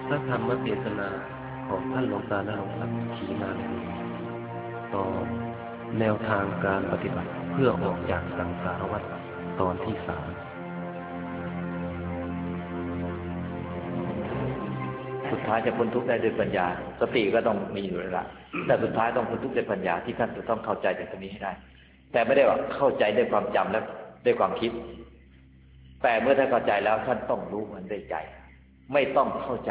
พระธรรมเทศนาของท่านหลวงตาณรงค์ศักดิ์ขีณานรีตอนแนวทางการปฏิบัติเพื่อออกจากสังสารวัฏตอนที่3 สุดท้ายจะพ้นทุกข์ได้ด้วยปัญญาสติก็ต้องมีอยู่แล้วล่ะแต่สุดท้ายต้องพ้นทุกข์ด้วยปัญญาที่ท่านจะต้องเข้าใจในตรงนี้ให้ได้แต่ไม่ได้ว่าเข้าใจด้วยความจำและด้วยความคิดแต่เมื่อท่านเข้าใจแล้วท่านต้องรู้มันด้วยใจไม่ต้องเข้าใจ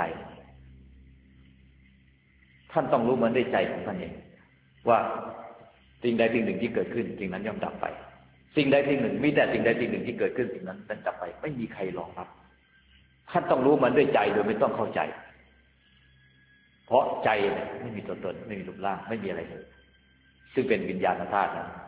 ท่านต้องรู้มันด้วยใจของท่านเองว่าสิ่งใดสิ่งหนึ่งที่เกิดขึ้นสิ่งนั้นย่อมดับไปสิ่งใดสิ่งหนึ่งมีแต่สิ่งใดสิ่งหนึ่งที่เกิดขึ้นสิ่งนั้นดับไปไม่มีใครรองรับท่านต้องรู้มันด้วยใจโดยไม่ต้องเข้าใจเพราะใจเนี่ยไม่มีตัวตนไม่มีรูปร่างไม่มีอะไรเลยซึ่งเป็นวิญญาณธาตุนะ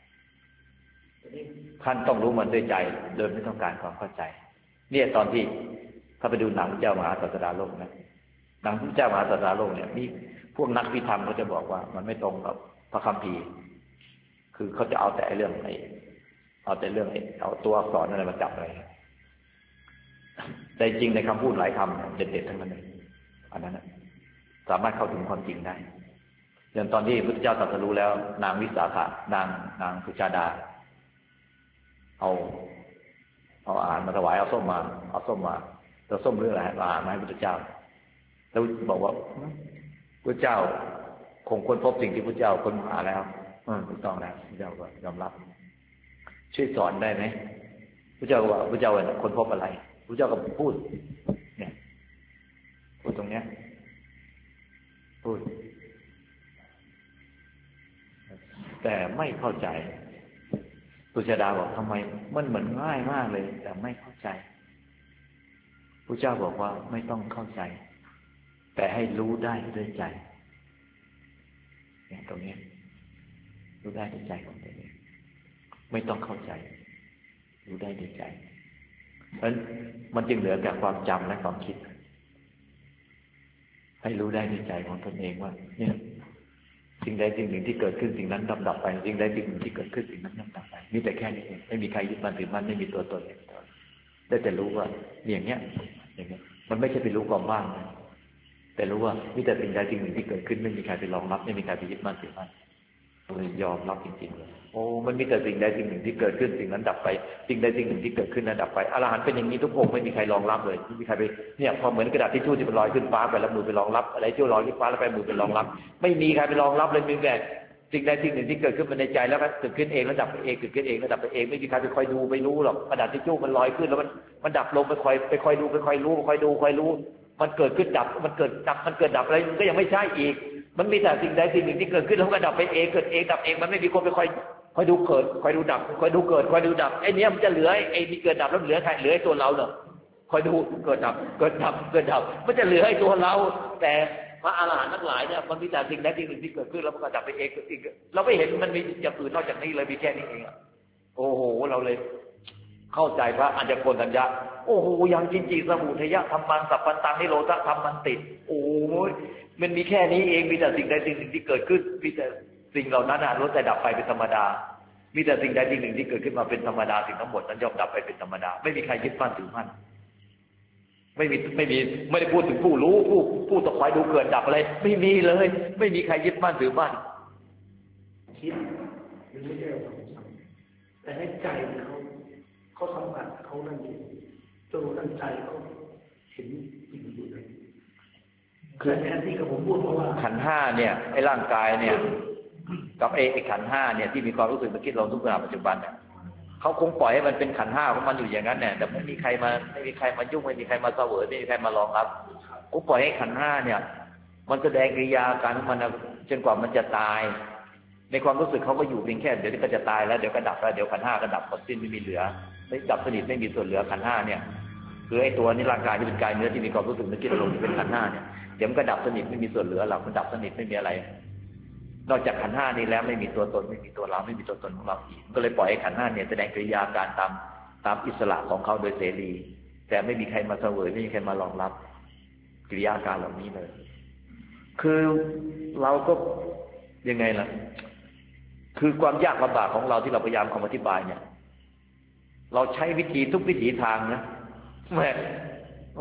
ท่านต้องรู้มันด้วยใจโดยไม่ต้องการความเข้าใจเนี่ยตอนที่ถ้าไปดูหนังเจ้ามหาศาสดาโลกนะหนังเจ้ามหาศาสดาโลกเนี่ยมีพวกนักวิธรรมเขาจะบอกว่ามันไม่ตรงกับพระคัมภีร์คือเขาจะเอาแต่เรื่องเอาแต่เรื่องเอาตัวอักษรอะไรมาจับอะไรแต่จริงในคำพูดหลายคำเด็ดๆทั้งนั้นเลยอันนั้นสามารถเข้าถึงความจริงได้อย่างตอนที่พระพุทธเจ้าตรัสรู้แล้วนางวิสาขานางสุชาดาเอาอาหารมาถวายเอาส้มมาแล้วส้มเรื่องอะไรอาหารมาให้พระพุทธเจ้าแล้วบอกว่าพระเจ้าคงค้นพบสิ่งที่พระเจ้าค้นหาแล้วถูกต้องแล้วพระเจ้าก็ยอมรับช่วยสอนได้ไหมพระเจ้าก็ว่าพระเจ้าค้นพบอะไรพระเจ้าก็พูดเนี่ยพูดตรงเนี้ยพูดแต่ไม่เข้าใจสุชาดาบอกทำไมมันเหมือนง่ายมากเลยแต่ไม่เข้าใจพระเจ้าบอกว่าไม่ต้องเข้าใจแต่ให้รู้ได้ด้วยใจเนี่ยตรงนี้รู้ได้ด้วยใจของตัวเองไม่ต้องเข้าใจรู้ได้ด้วยใจเพราะฉะนั้นมันจึงเหลือแต่ความจำและความคิดให้รู้ได้ด้วยใจของตนเองว่าเนี่ยสิ่งใดสิ่งหนึ่งที่เกิดขึ้นสิ่งนั้นดับไปสิ่งใดสิ่งหนึ่งที่เกิดขึ้นสิ่งนั้นดับไปมีแต่แค่นี้เองไม่มีใครยึดมั่นถือมั่นไม่มีตัวตนได้แต่รู้ว่าอย่างเงี้ยมันไม่ใช่ไปรู้ความว่างนะแต่รู้ว่ามีแต่สิ่งใดสิ่งหนึ่งที่เกิดขึ้นไม่มีใครไปรองรับไม่มีใครไปยึดมั่นถือมั่นเลยยอมรับจริงๆเลยโอ้มันมีแต่สิ่งใดสิ่งหนึ่งที่เกิดขึ้นสิ่งนั้นดับไปสิ่งใดสิ่งหนึ่งที่เกิดขึ้นนั้นดับไปอรหันต์เป็นอย่างนี้ทุกองค์ไม่มีใครรองรับเลยไม่มีใครไปเนี่ยพอเหมือนกระดาษทิชชู่ที่มันลอยขึ้นฟ้าไปแล้วมือไปรองรับอะไรที่ลอยขึ้นฟ้าแล้วไปมือไปรองรับไม่มีใครไปรองรับเลยมีแต่สิ่งใดสิ่งหนึ่งที่เกิดขึ้นในใจแล้วก็เกิดขึ้นเองแล้วดับไปเองเกิดขึ้นเองแล้วดับไปเองไม่มีใครไปคอยดูไปรู้หรอกกระดาษทิชชู่มันลอยขึ้นแล้วมันดับลงไปคอยดูไปคอยรู้คอยดูคอยรู้มันเกิดขึ้นดับมันเกิดดับอะไรมันก็ยังไม่ใช่อีกมันมีแต่สิ่งใดสิ่งหนึ่งที่เกิดขึ้นแล้วก็ดับไปเองเกิดเองดับเองมันไม่มีคนไปคอยดูเกิดคอยดูดับคอยดูเกิดคอยดูดับไอ้เนี้ยมันจะเหลือไอ้มีเกิดดับแล้วเหลือใครเหลือไอ้ตัวเราเนอะคอยดูเกิดดับเกิดดับเกิดดับมันจะเหลือไอ้ตัวเราแต่พระอรหันต์ทั้งหลายเนี่ยมันมีแต่สิ่งใดสิ่งหนึ่งที่เกิดขึ้นแล้วมันก็ดับไปเองเกิดเองเราไม่เห็นมันมีอย่างอื่นนอกจากนี้เลยมีแค่นี้เองโอ้โหเราเลยเข้าใจพระอัญญโกณทัญญะโอ้โหยังจินจิสมุทัยธรรมังสัพพันตังนิโรธธรรมันติโอ้ยมันมีแค่นี้เองมีแต่สิ่งใดสิ่งหนึ่งที่เกิดขึ้นมีแต่สิ่งเหล่านั้นล้วนแต่ดับไปเป็นธรรมดามีแต่สิ่งใดสิ่งหนึ่งที่เกิดขึ้นมาเป็นธรรมดาสิ่งทั้งหมดนั้นย่อมดับไปเป็นธรรมดาไม่มีใครยึดมั่นถือมั่นไม่ได้พูดถึงผู้รู้ผู้ต้องคอยดูเกิดดับอะไรไม่มีเลยไม่มีใครยึดมั่นถือมั่นคิดมันไม่ใช่ความจำแต่ให้ใจเขาสัมผัสเขานั่นเองตัวนั่นใจเขาเห็นจริงอยู่เลยคือแทนที่กับผมพูดเพราะว่าขันธ์ห้าเนี่ยไอ้ร่างกายเนี่ยกับไอ้ขันธ์ห้าเนี่ยที่มีความรู้สึกนึกคิดลมทุกขณะปัจจุบันเนี่ยเขาคงปล่อยให้มันเป็นขันธ์ห้าของมันอยู่อย่างนั้นเนี่ยแต่ไม่มีใครมายุ่งไม่มีใครมาเสวยไม่มีใครมารองรับกูปล่อยให้ขันธ์ห้าเนี่ยมันแสดงกิริยาการของมันจนกว่ามันจะตายในความรู้สึกเขาก็อยู่เพียงแค่เดี๋ยวก็จะตายแล้วเดี๋ยวก็ดับแล้วเดี๋ยวขันธ์ห้าก็ดับหมดสิ้นไม่มีเหลือไม่ดับสนิทไม่มีส่วนเหลือขันธ์ห้าเนี่ยคือไอ้ตัวนี้ร่างกายที่เป็นกายเนื้อที่มีความรู้สึกนึกคิดอารมณ์ที่เป็นขันธ์ห้าเนี่ยเดี๋ยวมันก็ดับสนิทไม่มีส่วนเหลือหรอกมันดับสนิทไม่มีอะไรนอกจากขันธ์ห้านี้แล้วไม่มีตัวตนไม่มีตัวเราไม่มีตัวตนของเราอีกก็เลยปล่อยให้ขันธ์ห้าเนี่ยแสดงกิริยาการตามอิสระของเขาโดยเสรีแต่ไม่มีใครมาเสวยไม่มีใครมารองรับกิริยาการเหล่านี้เลยคือเราก็ยังไงล่ะคือความยากลำบากของเราที่เราพยายามอธิบายเนี่ยเราใช้วิธีทุกวิถีทางนะแม่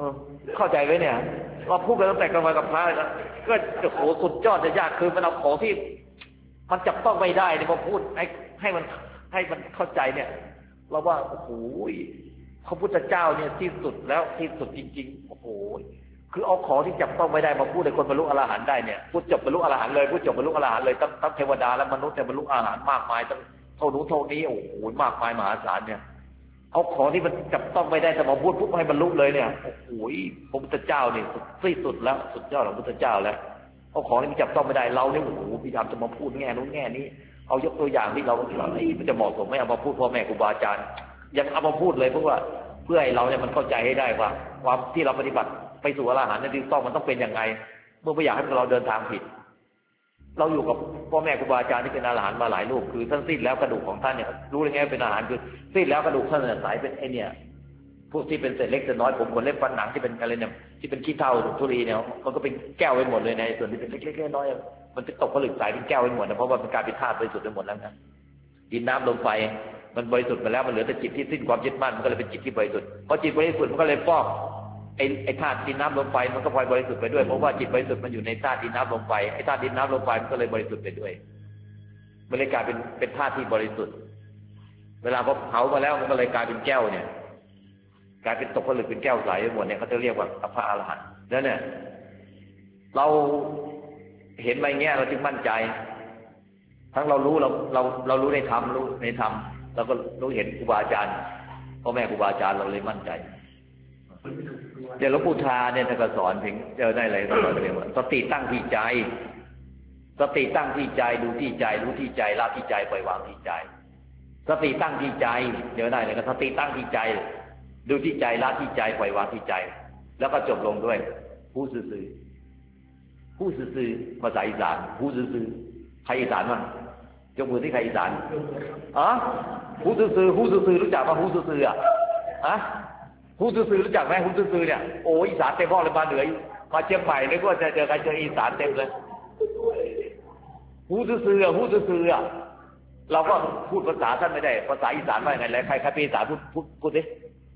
เข้าใจไหมเนี่ยเราพูดกันตั้งแต่กลางวันกับพระแล้วก็โอ้โหสุดยอดจะยากคือมันเอาของที่มันจับต้องไม่ได้เนี่ยมาพูดให้มันเข้าใจเนี่ยเราว่าโอ้โหพระพุทธเจ้าเนี่ยที่สุดแล้วที่สุดจริงๆโอ้โหคือเอาของที่จับต้องไม่ได้มาพูดให้คนบรรลุอรหันต์ได้เนี่ยพูดจบบรรลุอรหันต์เลยพูดจบบรรลุอรหันต์เลยทั้งเทวดาและมนุษย์แต่บรรลุอรหันต์มากมายทั้งเท่านู้นเท่านี้โอ้โหมากมายมหาศาลเนี่ยเอาของที่มันจับต้องไม่ได้แต่มาพูดปุ๊บให้บรรลุเลยเนี่ยโอ้โหพระพุทธเจ้านี่ที่สุดแล้วสุดยอดของพระพุทธเจ้าแล้วเอาของที่มันจับต้องไม่ได้เราเนี่ยโอ้โหพยายามจะมาพูดแง่นู้นแง่นี้เอายกตัวอย่างที่เรามันจะเหมาะสมไม่เอามาพูดพ่อแม่ครูบาอาจารย์ยังเอามาพูดเลยเพราะว่าเพื่อให้เราเนี่ยมันเข้าใจให้ได้ว่าความที่เราปฏิบัติไปสู่อรหันต์ที่ต้องมันต้องเป็นยังไงเมื่อไม่อยากให้เราเดินทางผิดเราอยู่กับพ่อแม่ครูบาอาจารย์ที่เป็นอรหันต์มาหลายรูปคือท่านสิ้นแล้วกระดูกของท่านเนี่ยรู้ได้ไงเป็นอรหันต์คือสิ้นแล้วกระดูกท่านเนี่ยสายเป็นไอเนี่ยพวกที่เป็นเศษเล็กเศษน้อยผมขนเล็บฟันหนังที่เป็นอะไรเนี่ยที่เป็นขี้เถ้าทุลีเนี่ยมันก็เป็นแก้วไปหมดเลยในส่วนที่เป็นเล็กๆน้อยๆมันจะตกผลึกสายเป็นแก้วไปหมดนะเพราะว่าเป็นการเป็นธาตุบริสุทธิ์ไปหมดแล้วนะดินน้ำลมไฟมันบริสุทธิ์ไปแล้วมันเหลือแต่จิตที่สิ้นความยึดมั่นมันก็เลยเป็นจิตที่บริสุทธิ์พอจิตบริสุทธิ์มันก็เลยฟอกไอ้ธาตุดินน้ำลมไฟมันก็พลอยบริสุทธิ์ไปด้วยเพราะว่าจิตบริสุทธิ์มันอยู่ในธาตุดินน้ำลมไฟไอ้ธาตุดินน้ำลมไฟมันก็เลยบริสุทธิ์ไปด้วยมันเลยกลายเป็นธาตุที่บริสุทธิ์เวลาพอเผามาแล้วมันก็เลยกลายเป็นแก้วเนี่ยกลายเป็นตกผลึกเป็นแก้วใสไปหมดเนี่ยเขาจะเรียกว่าพระอรหันต์นั่นเนี่ยเราเห็นอะไรเงี้ยเราจึงมั่นใจทั้งเรารู้เรารู้ในธรรมรู้ในธรรมเราก็รู้เห็นครูบาอาจารย์พ่อแม่ครูบาอาจารย์เราเลยมั่นใจเดี๋ยวหลวงปู่ทาเนี่ยท่านก็สอนถึงเจอได้อะไรก็สอนเรียกว่าสติตั้งที่ใจสติตั้งที่ใจดูที่ใจรู้ที่ใจละที่ใจปล่อยวางที่ใจสติตั้งที่ใจเจอได้เลยก็สติตั้งที่ใจดูที่ใจละที่ใจปล่อยวางที่ใจแล้วก็จบลงด้วยผู้ซื่อผู้ซื่อภาษาอีสานผู้ซื่อใครอีสานบ้างยกมือที่ใครอีสานอ๋อผู้ซื่อผู้ซื่อรู้จักป่ะผู้ซื่ออ่ะอะผู้ซื่อรู้จักไหมผู้ซื่อเนี่ยโอ้อีสานเต็มห้องเลยมาเหนือมาเชียงใหม่เลยก็จะเจอใครเจออีสานเต็มเลยผู้ซื่ออ่ะผู้ซื่ออ่ะเราก็พูดภาษาท่านไม่ได้ภาษาอีสานว่าไงแล้วใครเป็นอีสานพูดดิ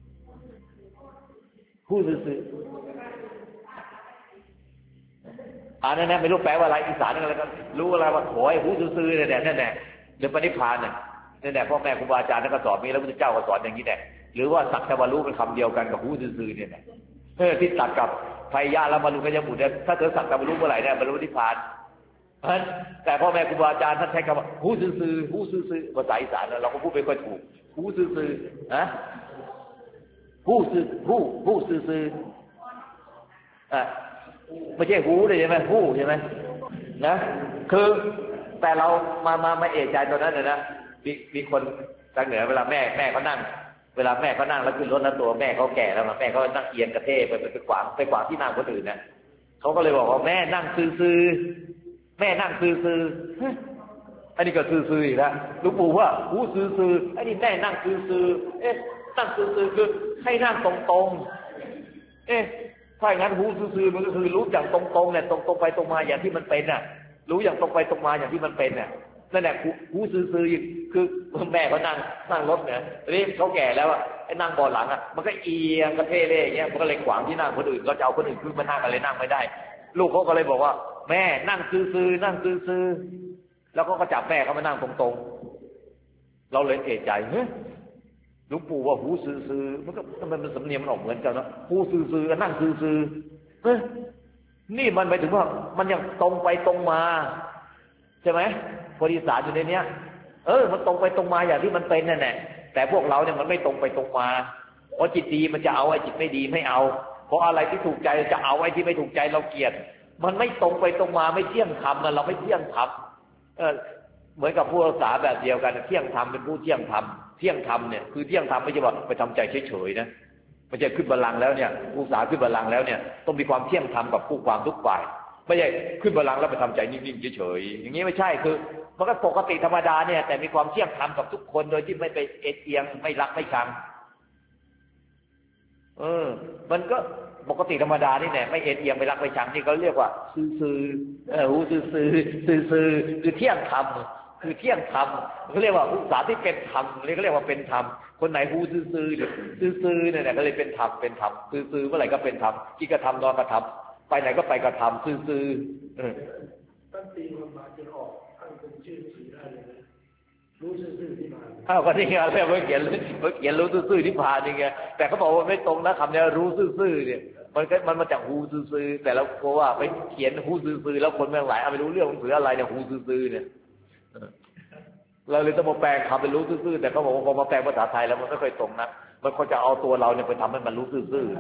ผู้ซื่อนั่นไม่รู้แปลว่าอะไรอีสานอะไรกันรู้อะไรว่าโอยหูซื่อๆเนี่ยนั่นแหละเรื่องปณิพพานเนี่ยนั่นแหละพ่อแม่ครูบาอาจารย์ท่านก็สอนมีแล้วพระพุทธเจ้าก็สอนอย่างนี้แหละหรือว่าสักแต่ว่ารู้เป็นคำเดียวกันกับหูซื่อๆเนี่ยที่ตัดกับไฟยะแล้วมารู้กันยมุดเนี่ยถ้าเธอสักแต่ว่ารู้เมื่อไหร่เนี่ยบรรลุนิพพานแต่พ่อแม่ครูบาอาจารย์ท่านใช้คำว่าหูซื่อๆหูซื่อๆภาษาอีสานเราก็พูดไม่ค่อยถูกหูซื่อๆนะหูซื่อไม่ใช่หูเลยใช่ไหมหูใช่ไหมนะคือแต่เรามาเอะใจตอนนั้นเลยนะมีคนทางเหนือเวลาแม่เขานั่งเวลาแม่เขานั่งแล้วขึ้นรถแล้วตัวแม่เขาแก่แล้วแม่เขานั่งเอียงกระเทไปขวางที่นั่งคนอื่นนะเขาก็เลยบอกว่าแม่นั่งซื่อแม่นั่งซื่ออันนี้ก็ซื่ออีกแล้วหลวงปู่ว่าหูซื่ออันนี้แม่นั่งซื่อนั่งซื่อคือให้นั่งตรงถ้าอย่างนั้นหูซื่อมันก็คือรู้อย่างตรงๆเนี่ยตรงไปตรงมาอย่างที่มันเป็นน่ะรู้อย่างตรงไปตรงมาอย่างที่มันเป็นน่ะนั่นแหละหูซื่อคือแม่เขานั่งรถเนี่ยนี่เขาแก่แล้วอ่ะไอ้นั่งเบาะหลังอ่ะมันก็เอียงกระเทเล่อย่างเงี้ยมันก็เลยขวางที่นั่งคนอื่นก็จะเอาคนอื่นขึ้นมานั่งกันเลยนั่งไม่ได้ลูกเขาก็เลยบอกว่าแม่นั่งซื่อนั่งซื่อแล้วก็จับแม่เขามานั่งตรงๆเราเลยเอะใจหลวงปู่ว่าหูซื่อมันก็ทำไมมันสำเนียงมันออกเหมือนกันนะหูซื่อนั่งซื่อนี่มันหมายถึงว่ามันยังตรงไปตรงมาใช่ไหมบริษัทอยู่ในเนี้ยมันตรงไปตรงมาอย่างที่มันเป็นนั่นแหละแต่พวกเราเนี่ยมันไม่ตรงไปตรงมาเพราะจิตดีมันจะเอาไอ้จิตไม่ดีไม่เอาเพราะอะไรที่ถูกใจจะเอาไอ้ที่ไม่ถูกใจเราเกลียดมันไม่ตรงไปตรงมาไม่เที่ยงธรรมเราไม่เที่ยงธรรมเหมือนกับผู้รักษาแบบเดียวกันเที่ยงธรรมเป็นผู้เที่ยงธรรมเที่ยงธรรมเนี่ยคือเที่ยงธรรมไม่ใช่ว่าไปทำใจเฉยๆนะไม่ใช่ขึ้นบัลลังก์แล้วเนี่ยผู้รักษาขึ้นบัลลังก์แล้วเนี่ยต้องมีความเที่ยงธรรมกับผู้ความทุกฝ่ายไม่ใช่ขึ้นบัลลังก์แล้วไปทำใจนิ่งๆเฉยๆอย่างนี้ไม่ใช่คือมันก็ปกติธรรมดาเนี่ยแต่มีความเที่ยงธรรมกับทุกคนโดยที่ไม่ไปเอียงไม่รักไม่ชังมันก็ปกติธรรมดานี่แหละไม่เอียงไม่รักไม่ชังนี่เขาเรียกว่าซื่อหูซื่อคือเที่ยงธรรมคือเที่ยงธรรมเขาเรียกว่าอุตสาหที่เป็นธรรมนี่เขาเรียกว่าเป็นธรรมคนไหนหูซื่อๆหรือซื่อๆเนี่ยก็เลยเป็นธรรมเป็นธรรมซื่อๆเมื่อไหร่ก็เป็นธรรมคิดก็ทำนอนก็ทำไปไหนก็ไปก็ทำซื่อๆตั้งตีความหมายจะออกตั้งเป็นชื่อสื่อได้เลยรู้ซื่อๆที่มาก็นี่ไงเมื่อเขียนรู้ซื่อๆที่ผ่านนี่ไงแต่เขาบอกว่าไม่ตรงนะคำนี้รู้ซื่อๆเนี่ยมันมาจากหูซื่อๆแต่แล้วเพราะว่าไปเขียนหูซื่อๆแล้วคนเมืองหลายเอาไปรู้เรื่องหนังสืออะไรเนี่ยหูซื่อๆเนี่ยเราเลยต้องมาแปลงคำเป็นรู้ซื่อๆแต่เขาบอกว่าพอมาแปลงภาษาไทยแล้วมันไม่ค่อยตรงนะมันควรจะเอาตัวเราเนี่ยไปทำให้มันรู้ซื่อ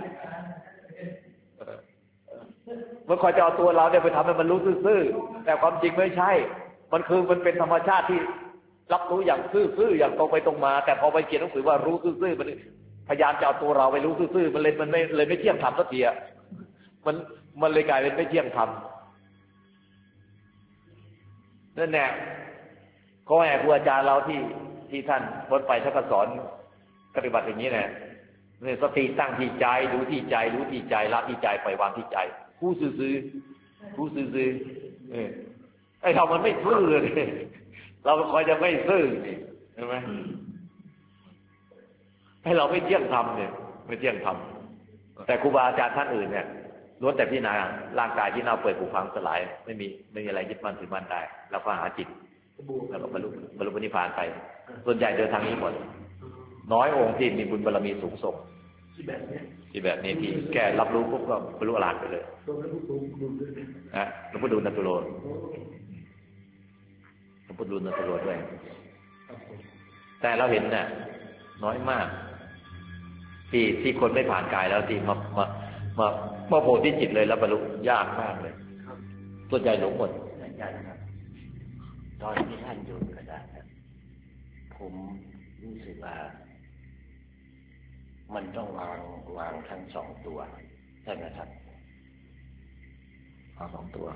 ๆมันควรจะเอาตัวเราเนี่ยไปทำให้มันรู้ซื่อๆแต่ความจริงไม่ใช่มันเป็นธรรมชาติที่รับรู้อย่างซื่อๆอย่างตรงไปตรงมาแต่พอไปเขียนหนังสือว่ารู้ซื่อๆมันพยายามจะเอาตัวเราไปรู้ซื่อๆมันเลยไม่เที่ยงธรรมสักทีอ่ะมันเลยกลายเป็นไม่เที่ยงธรรมนั่นแหละก็แอบครูอาจารย์เราที่ท่านพ้นไปท่านก็สอนปฏิบัติอย่างนี้เนี่ยสติตั้งที่ใจดูที่ใจรู้ที่ใจละที่ใจปล่อยวางที่ใจผู้ซื่อผู้ซื่อไอ้เรามันไม่ซื่อเลยเราคอยจะไม่ซื่อนี่ใช่ไหมให้เราไม่เที่ยงธรรมเนี่ยไม่เที่ยงธรรมแต่ครูบาอาจารย์ท่านอื่นเนี่ยล้วนแต่พิจารณาร่างกายที่เน่าเปื่อยผุพังสลายไม่มีอะไรยึดมั่นถือมั่นได้แล้วก็หาจิตแล้วก็บรรลุนิพพานไปส่วนใหญ่เดินทางนี้หมดน้อยองค์ที่มีบุญบารมีสูงส่งที่แบบนี้ที่แค่รับรู้ปุ๊บก็บรรลุอรหันต์ไปเลยนะหลวงพ่อดูลย์นัตุโลหลวงพ่อดูลย์นัตุโลด้วยแต่เราเห็นน่ะน้อยมากที่คนไม่ผ่านกายแล้วที่มาโผล่ที่จิตเลยแล้วบรรลุยากมากเลยส่วนใหญ่หลงหมดตอนที่ท่านอยู่กระดาษผมรู้สึกว่ามันต้องวางทั้งสองตัวใช่ไหมครับสองตัว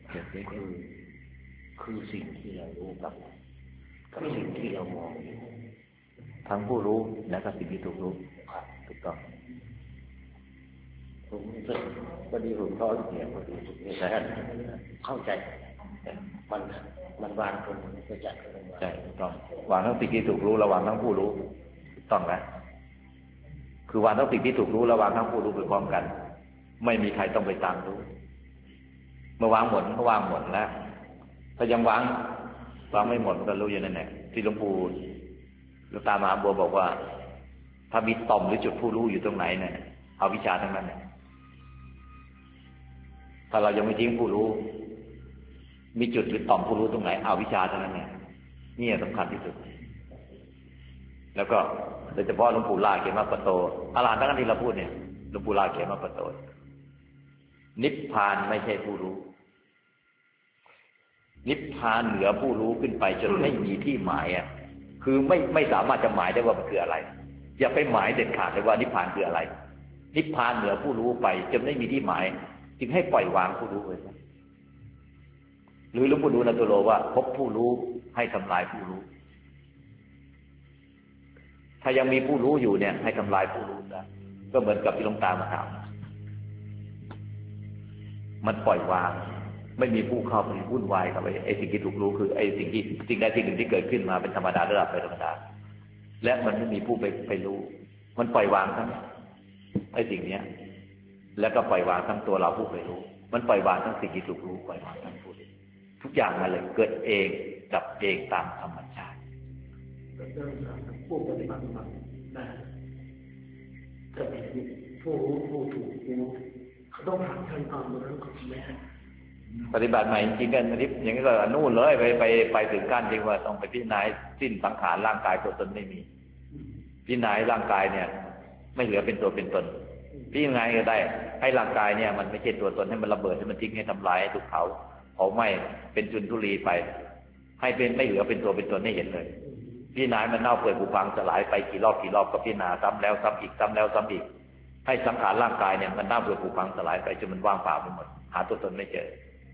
คือสิ่งที่เรารู้กับสิ่งที่เรามองอยู่ทั้งผู้รู้และก็สิ่งที่ถูกรู้ถูกต้องผมพอดีผมก็เนี่ยพอดีแต่เข้าใจมันวางตรงนี้ก็จัดกันใช่ถูกต้องวางทั้งสิ่งที่ถูกรู้ระหว่างทั้งผู้รู้ถูกต้องไหมคือวางทั้งสิ่งที่ถูกรู้ระหว่างทั้งผู้รู้ไปพร้อมกันไม่มีใครต้องไปตามรู้เมื่อวางหมดก็วางหมดแล้วถ้ายังวางไม่หมดก็รู้อยู่นั่นแหละที่หลวงปู่หลวงตามหาบัวบอกว่าถ้ามีต่อมหรือจุดผู้รู้อยู่ตรงไหนเนี่ยเอาวิชาทั้งนั้นเนี่ยถ้าเรายังไม่ทิ้งผู้รู้มีจุดหรือต่อมผู้รู้ตรงไหนเอาวิชาเท่านั้นเนี่ยนี่สำคัญที่สุดแล้วก็โดยเฉพาะหลวงปู่ล่าเขมาปโตอรหันต์ทั้งนั้นที่เราพูดเนี่ยหลวงปู่ล่าเขมาปโตนิพพานไม่ใช่ผู้รู้นิพพานเหนือผู้รู้ขึ้นไปจนไม่มีที่หมายอ่ะคือไม่สามารถจะหมายได้ว่ามันคืออะไรอย่าไปหมายเด็ดขาดเลยว่านิพพานคืออะไรนิพพานเหนือผู้รู้ไปจนไม่มีที่หมายจึงให้ปล่อยวางผู้รู้ไปหรือหลวงปู่ดูลย์นัตุโลว่าพบผู้รู้ให้ทำลายผู้รู้ถ้ายังมีผู้รู้อยู่เนี่ยให้ทำลายผู้รู้ได้ก็เหมือนกับที่หลวงตามาถามมันปล่อยวางไม่มีผู้เข้าไปวุ่นวายกับไอ้สิ่งที่ถูกรู้คือไอ้สิ่งใดสิ่งหนึ่งที่เกิดขึ้นมาเป็นธรรมดาระดับไปธรรมดาและมันไม่มีผู้ไปรู้มันปล่อยวางทั้งไอ้สิ่งเนี้ยแล้วก็ปล่อยวางทั้งตัวเราผู้ไปรู้มันปล่อยวางทั้งสิ่งที่ถูกรู้ปล่อยวางทั้งผู้ทุกอย่างมาเลยเกิดเองดับเองตามธรรมชาติผู้ปฏิบัตินะจะมีผู้รู้ผู้ถูกรู้เขาต้องผ่านขั้นตอนนั้นก่อนใช่ไหมปฏิบัติใหม่จริงๆกันอย่างนี้ก็นู่นเลยไปถึงขั้นจริงว่าต้องไปพิจารณาสิ้นสังขารร่างกายตัวตนไม่มีพิจารณาร่างกายเนี่ยไม่เหลือเป็นตัวเป็นตนพิจารณาก็ได้ให้ร่างกายเนี่ยมันไม่ใช่ตัวตนให้มันระเบิดให้มันทิ้งให้ทำลายให้ถูกเผาไม่เป็นจุลทุลีไปให้เป็นไม่เหลือเป็นตัวเป็นตนให้เห็นเลยพิจารณามันเน่าเปื่อยผุพังสลายไปกี่รอบก็พิจารณาซ้ำแล้วซ้ำอีกซ้ำแล้วซ้ำอีกให้สังขารร่างกายเนี่ยมันเน่าเปื่อยผุพังสลายไปจนมันว่างเปล่าไปหมดหาตัวตนไม่เจอ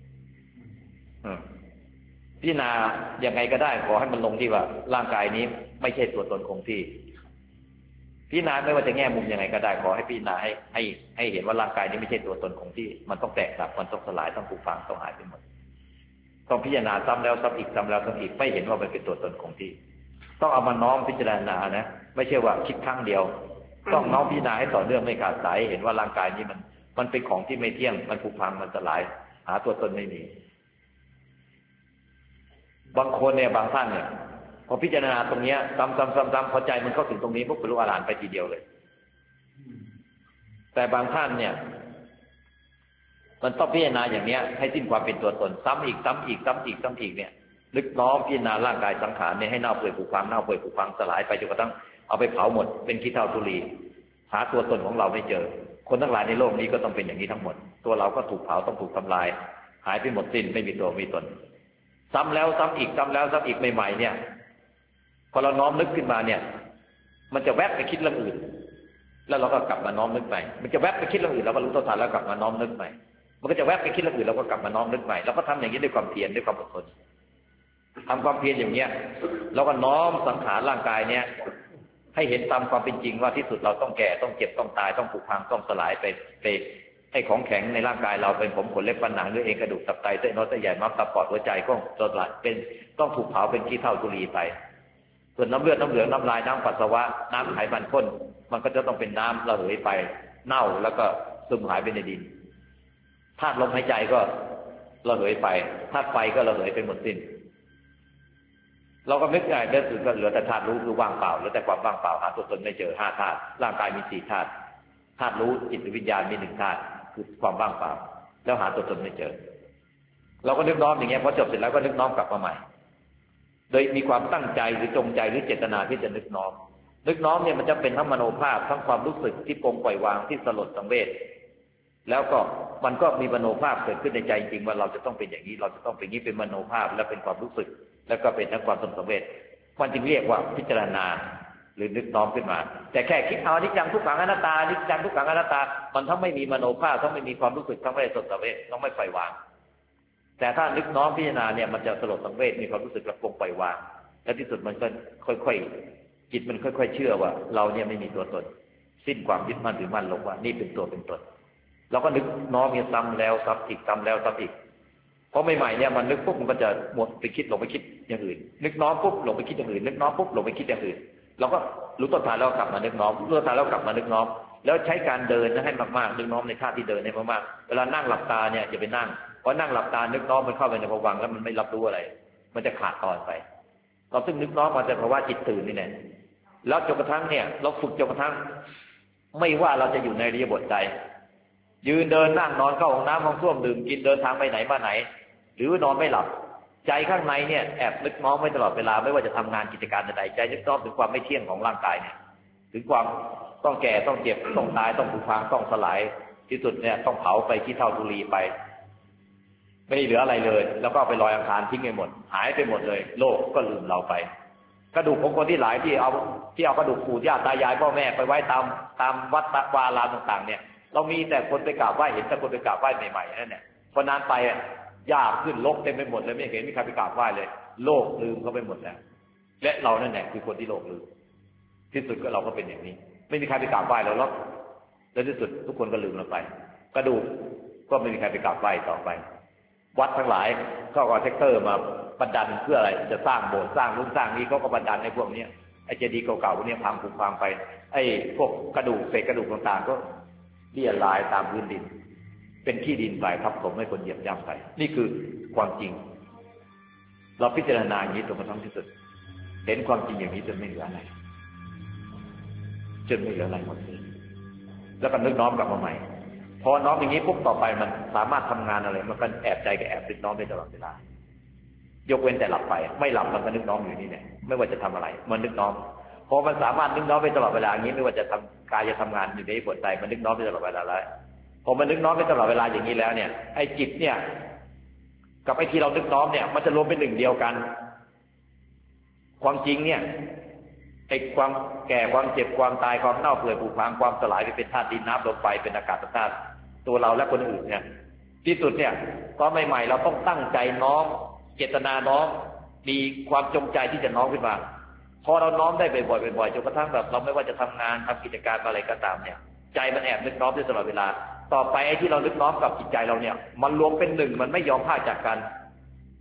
พิจารณายังไงก็ได้ขอให้มันลงที่ว่าร่างกายนี้ไม่ใช่ตัวตนคงที่พิจารณาไม่ว่าจะแง่มุมยังไงก็ได้ขอให้พิจารณาให้เห็นว่าร่างกายนี้ไม่ใช่ตัวตนคงที่มันต้องแตกดับมันต้องสลายต้องผุพังต้องหายไปหมดต้องพิจารณาซ้ำแล้วซ้ำอีกซ้ำแล้วซ้ำอีกไม่เห็นว่ามันเป็นตัวตนของที่ต้องเอามาน้อมพิจารณานะไม่ใช่ว่าคิดครั้งเดียวต้องน้อมพิจารณาให้ต่อเนื่องไม่ขาดสายเห็นว่าร่างกายนี้มันเป็นของที่ไม่เที่ยงมันผุพังมันสลายหาตัวตนไม่มีบางคนเนี่ยบางท่านเนี่ยพอพิจารณาตรงนี้ซ้ำพอใจมันเข้าถึงตรงนี้พวกบรรลุอรหันต์ไปทีเดียวเลยแต่บางท่านเนี่ยมันต้องพิจารณาอย่างเนี้ยให้สิ้นความเป็นตัวตนซ้ำอีกเนี่ยนึกน้อมพิจารณาร่างกายสังขารเนี่ยให้เน่าเปื่อยผุพังสลายไปจนกระทั่งเอาไปเผาหมดเป็นขี้เถ้าธุลีหาตัวตนของเราไม่เจอคนทั้งหลายในโลกนี้ก็ต้องเป็นอย่างนี้ทั้งหมดตัวเราก็ถูกเผาต้องถูกทำลายหายไปหมดสิ้นไม่มีตัวมีตนซ้ำแล้วซ้ำอีกใหม่ๆเนี่ยพอเราน้อมนึกขึ้นมาเนี่ยมันจะแวบไปคิดเรื่องอื่นแล้วเราก็กลับมาน้อมนึกใหม่มันจะแวบไปคิดเรื่องอื่นเราก็รู้ตัวทันแล้วกลับมาน้อมนึกใหม่มันก็จะแวบไปคิดเรื่องอื่นเราก็กลับมาน้อมนึกใหม่แล้วก็ทำอย่างนี้ด้วยความเพียรด้วยความอดทนทำความเพียรอย่างเนี้ยเราก็น้อมสังขารร่างกายเนี่ยให้เห็นตามความเป็นจริงว่าที่สุดเราต้องแก่ต้องเจ็บต้องตายต้องผุพังต้องสลายไปไอ้ของแข็งในร่างกายเราเป็นผมขนเล็บฟันหนังเนื้อเอ็นกระดูกตับไตเส้นเลือดใหญ่ม้ามตับปอดหัวใจก็สลายเป็นต้องถูกเผาเป็นขี้เถ้าธุลีไปส่วนน้ำเลือดน้ำเหลืองน้ำลายน้ำปัสสาวะน้ำไขมันข้นมันก็จะต้องเป็นน้ำระเหยไปเน่าแล้วก็ซึมหายไปในดินธาตุลมหายใจก็ระเหยไปธาตุไฟก็ระเหยไปหมดสิ้นเราก็นึกง่ายก็คือก็เหลือแต่ธาตุรู้คือว่างเปล่าเหลือแต่ความว่างเปล่าหาตัวตนไม่เจอ5ธาตุร่างกายมี4ธาตุธาตุรู้จิตวิญญาณมี1ธาตุคือความว่างเปล่าแล้วหาตัวตนไม่เจอเราก็นึกน้อมอย่างเงี้ยพอจบเสร็จแล้วก็นึกน้อมกลับมาใหม่โดยมีความตั้งใจหรือจงใจหรือเจตนาที่จะนึกน้อมเนี่ยมันจะเป็นทั้งมโนภาพทั้งความรู้สึกที่ปรงปล่อยวางที่สลดสังเวชแล้วก็มันก็มีมโนภาพเกิดขึ้นในใจจริงว่าเราจะต้องเป็นอย่างนี้เราจะต้องเป็นนี้เป็นมโนภาพและเป็นความรู้สึกแล้วก็เป็นทั้งความสังเวชมันจึงเรียกว่าพิจารณาหรือนึกน้อมขึ้นมาแต่แค่คิดเอาอนิจจังทุกขังอนัตตาอนิจจังทุกขังอนัตตามันทั้งไม่มีมโนภาพทั้งไม่มีความรู้สึกทั้งไม่ได้สลดสังเวชต้องไม่ปล่อยวางแต่ถ้านึกน้อมพิจารณาเนี่ยมันจะสลดสังเวชมีความรู้สึกและปรงปล่อยวางและที่สุดมันก็ค่อยๆจิตมันค่อยๆเชื่อว่าเราเนี่ยไม่มีตัวตนสิ้นความยึดมั่นถือมั่นลงว่านี่เป็นตัวเป็นตนเราก็นึกน้อมซ้ำแล้วซ้ำอีกซ้ำแล้วซ้ำอีกเพราะใหม่ๆเนี่ยมันนึกปุ๊บมันก็จะหมดไปคิดหลงไปคิดอย่างอื่นนึกน้อมปุ๊บหลงไปคิดอย่างอื่นนึกน้อมปุ๊บหลงไปคิดอย่างอื่นเราก็รู้ต้นทางแล้วกลับมานึกน้อมรู้ต้นทางแล้วกลับมานึกน้อมแล้วใช้การเดินให้มากๆนึกน้อมในท่าที่เดินให้มากๆเวลานั่งหลับตาเนี่ยอย่าไปนั่งเพราะนั่งหลับตานึกน้อมมันเข้าไปในภวังค์แล้วมันไม่รับรู้อะไรมันจะขาดตอนไปเราซึ่งนึกน้อมมาจากภาวะจิตตื่นนี่แหละแล้วจนกระทั่งเนี่ยเราฝึกจนกระทั่งไม่ว่าเราจะอยู่ในอิริยาบถใดยืนเดินนั่งนอนเข้าห้องน้ำห้องส้วมดื่มกินเดินทางไปไหนมาไหนหรือนอนไม่หลับใจข้างในเนี่ยแอบนึกน้อมไว้ตลอดเวลาไม่ว่าจะทำงานกิจการใดใจนึกน้อมถึงความไม่เที่ยงของร่างกายเนี่ยถึงความต้องแก่ต้องเจ็บต้องตายต้องผุพังต้องสลายที่สุดเนี่ยต้องเผาไปขี้เถ้าธุลีไปไม่เหลืออะไรเลยแล้วก็ไปลอยอังคารทิ้งไปหมดหายไปหมดเลยโลกก็ลืมเราไปกระดูกของคนที่หลายที่เอากระดูกปู่ย่าตายายพ่อแม่ไปไว้ตามวัดวารามต่างๆเนี่ยเรามีแต่คนไปกราบไหว้เห็นแต่คนไปกราบไหว้ใหม่ๆนั่นเนี่ยพอนานไปหญ้าขึ้นรกเต็มไปหมดเลยไม่เห็นมีใครไปกราบไหว้เลยโลกลืมเขาไปหมดแล้วและเรานั่นแหละคือคนที่โลกลืมที่สุดก็เราก็เป็นอย่างนี้ไม่มีใครไปกราบไหว้เราหรอกแล้วที่สุดทุกคนก็ลืมเราไปกระดูกก็ไม่มีใครไปกราบไหว้ต่อไปวัดทั้งหลายก็เอาแท็กเตอร์มาบันดันเพื่ออะไรจะสร้างโบสถ์สร้างนู่นสร้างนี้เขาก็บันดันในพวกนี้ไอ้เจดีย์เก่าๆพวกนี้พังผุพังไปไอ้พวกกระดูกเศษกระดูกต่างๆก็เลี่ยลายตามพื้นดินเป็นขี้ดินไปทับถมให้คนเหยียบย่ำไปนี่คือความจริงเราพิจารณาอย่างนี้จนกระทั่งที่สุดเห็นความจริงอย่างนี้จนไม่เหลืออะไรหมดเลยแล้วก็นึกน้อมกลับมาใหม่พอน้อมอย่างนี้ปุ๊บต่อไปมันสามารถทำงานอะไรมันก็แอบใจก็แอบนึกน้อมได้ตลอดเวลายกเว้นแต่หลับไปไม่หลับมันก็นึกน้อมอยู่นี่เนี่ยไม่ว่าจะทำอะไรมันนึกน้อมพอมันสามารถนึกน้อมไปตลอดเวลาอย่างนี้ไม่ว่าจะทำกายจะทำงานอยู่ในบทใดมันนึกน้อมไปตลอดเวลาแล้วพอมันนึกน้อมไปตลอดเวลาอย่างนี้แล้วเนี่ยไอ้จิตเนี่ยกับไอ้ที่เรานึกน้อมเนี่ยมันจะรวมเป็นหนึ่งเดียวกันความจริงเนี่ยไอ้ความแก่ความเจ็บความตายความเน่าเปื่อยผุพังความสลายไปเป็นธาตุดินน้ำลมไฟเป็นอากาศธาตุตัวเราและคนอื่นเนี่ยที่สุดเนี่ยตอนใหม่ๆเราต้องตั้งใจน้อมเจตนาน้อมมีความจงใจที่จะน้อมขึ้นมาพอเราน้อมได้บ่อยๆจนกระทั่งแบบเราไม่ว่าจะทำงานทำกิจการอะไรก็ตามเนี่ยใจมันแอบนึกน้อมได้ตลอดเวลาต่อไปไอ้ที่เรานึกน้อมกับจิตใจเราเนี่ยมันรวมเป็นหนึ่งมันไม่ยอมพลาดจากกัน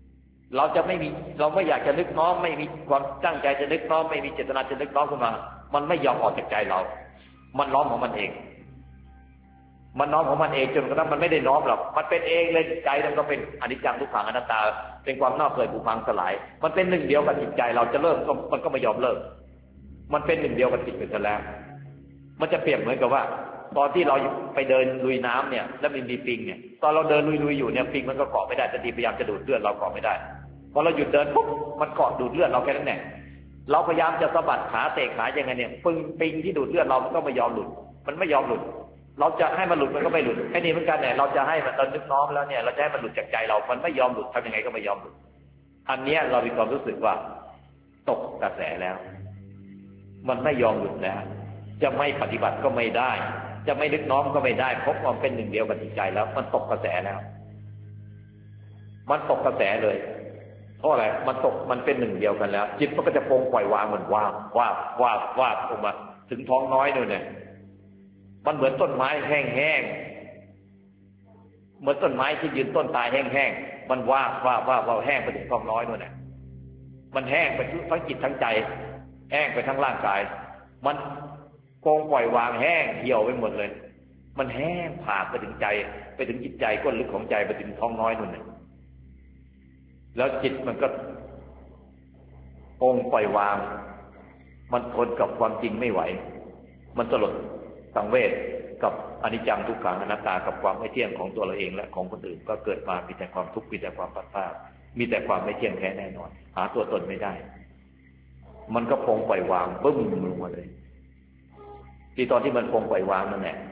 เราจะไม่มีเราไม่อยากจะนึกน้อมไม่มีความตั้งใจจะนึกน้อมไม่มีเจตนาจะนึกน้อมขึ้นมามันไม่ยอมออกจากใจเรามันน้อมของมันเองมันน้อมของมันเองจนกระทั่งมันไม่ได้น้อมหรอกมันเป็นเองเลยใจมันก็เป็นอนิจจังทุกขังอนัตตาเป็นความเน่าเปื่อยผุพังสลายมันเป็นหนึ่งเดียวกับจิตใจเราจะเลิกมันก็ไม่ยอมเลิกมันเป็นหนึ่งเดียวกับจิตไปซะแล้วมันจะเปรียบเหมือนกับว่าตอนที่เราไปเดินลุยน้ำเนี่ยแล้วมีปิงเนี่ยตอนเราเดินลุยอยู่เนี่ยปิงมันก็เกาะไม่ได้แต่ทีพยายามจะดูดเลือดเราเกาะไม่ได้พอเราหยุดเดินปุ๊บมันเกาะดูดเลือดเราแค่นั้นแหละเราพยายามจะสะบัดขาเตะขายังไงเนี่ยปิงที่ดูดเลือดเรามันก็ไม่ยอมหลุดมันไม่ยอมหลุดเราจะให้มันหลุดมันก็ไม่หลุดแค่นี้เหมือนกันเนี่ยเราจะให้มันเรานึกน้อมแล้วเนี่ยเราจะให้มันหลุดจากใจเรามันไม่ยอมหลุดทำยังไงก็ไม่ยอมหลุดอันเนี้ยเรามีความรู้สึกว่าตกกระแสแล้วมันไม่ยอมหลุดแล้วจะไม่ปฏิบัติก็ไม่ได้จะไม่นึกน้อมก็ไม่ได้เพราะความเป็นหนึ่งเดียวกับจิตใจแล้วมันตกกระแสแล้วมันตกกระแสเลยเพราะอะไรมันเป็นหนึ่งเดียวกันแล้วจิตมันก็จะปลงปล่อยวางเหมือนว่าออกมาถึงท้องน้อยนู่นเนี่ยมันเหมือนต้นไม้แห้งๆเหมือนต้นไม้ที่ยืนต้นตายแห้งๆมันว่าแห้งไปถึงท้องน้อยนู่นเนี่ยมันแห้งไปทั้งจิตทั้งใจแห้งไปทั้งร่างกายมันปลงปล่อยวางแห้งเหี่ยวไปหมดเลยมันแห้งผ่าไปถึงใจไปถึงจิตใจก้นลึกของใจไปถึงท้องน้อยนู่นเนี่ยแล้วจิตมันก็ปลงปล่อยวางมันทนกับความจริงไม่ไหวมันสลดสังเวชกับอนิจจังทุกขังอนัตตากับความไม่เที่ยงของตัวเราเองและของคนอื่นก็เกิดมามีแต่ความทุกข์มีแต่ความพัดพลาดมีแต่ความไม่เที่ยงแท้แน่นอนหาตัวตนไม่ได้มันก็ปลงปล่อยวางบึ้มลงมาเลยที่ตอนที่มันปลงปล่อยวางนั่นแหละ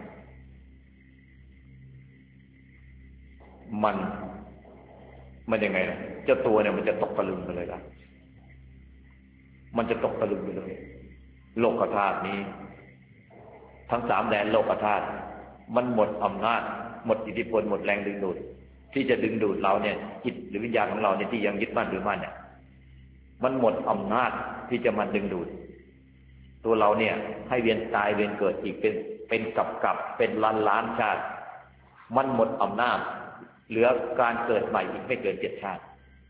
มันยังไงนะเจ้าตัวเนี่ยมันจะตกตะลึงไปเลยละมันจะตกตะลึงไปเลยโลกธาตุนี้ทั้งสามแดนโลกธาตุมันหมดอำนาจหมดอิทธิพลหมดแรงดึงดูดที่จะดึงดูดเราเนี่ยจิตหรือวิญญาณของเราเนี่ยที่ยังยึดมั่นหรือมั่นเนี่ยมันหมดอำนาจที่จะมาดึงดูดตัวเราเนี่ยให้เวียนตายเวียนเกิดอีกเป็นกับเป็นล้านชาติมันหมดอำนาจเหลือการเกิดใหม่อีกไม่เกิน7 ชาติ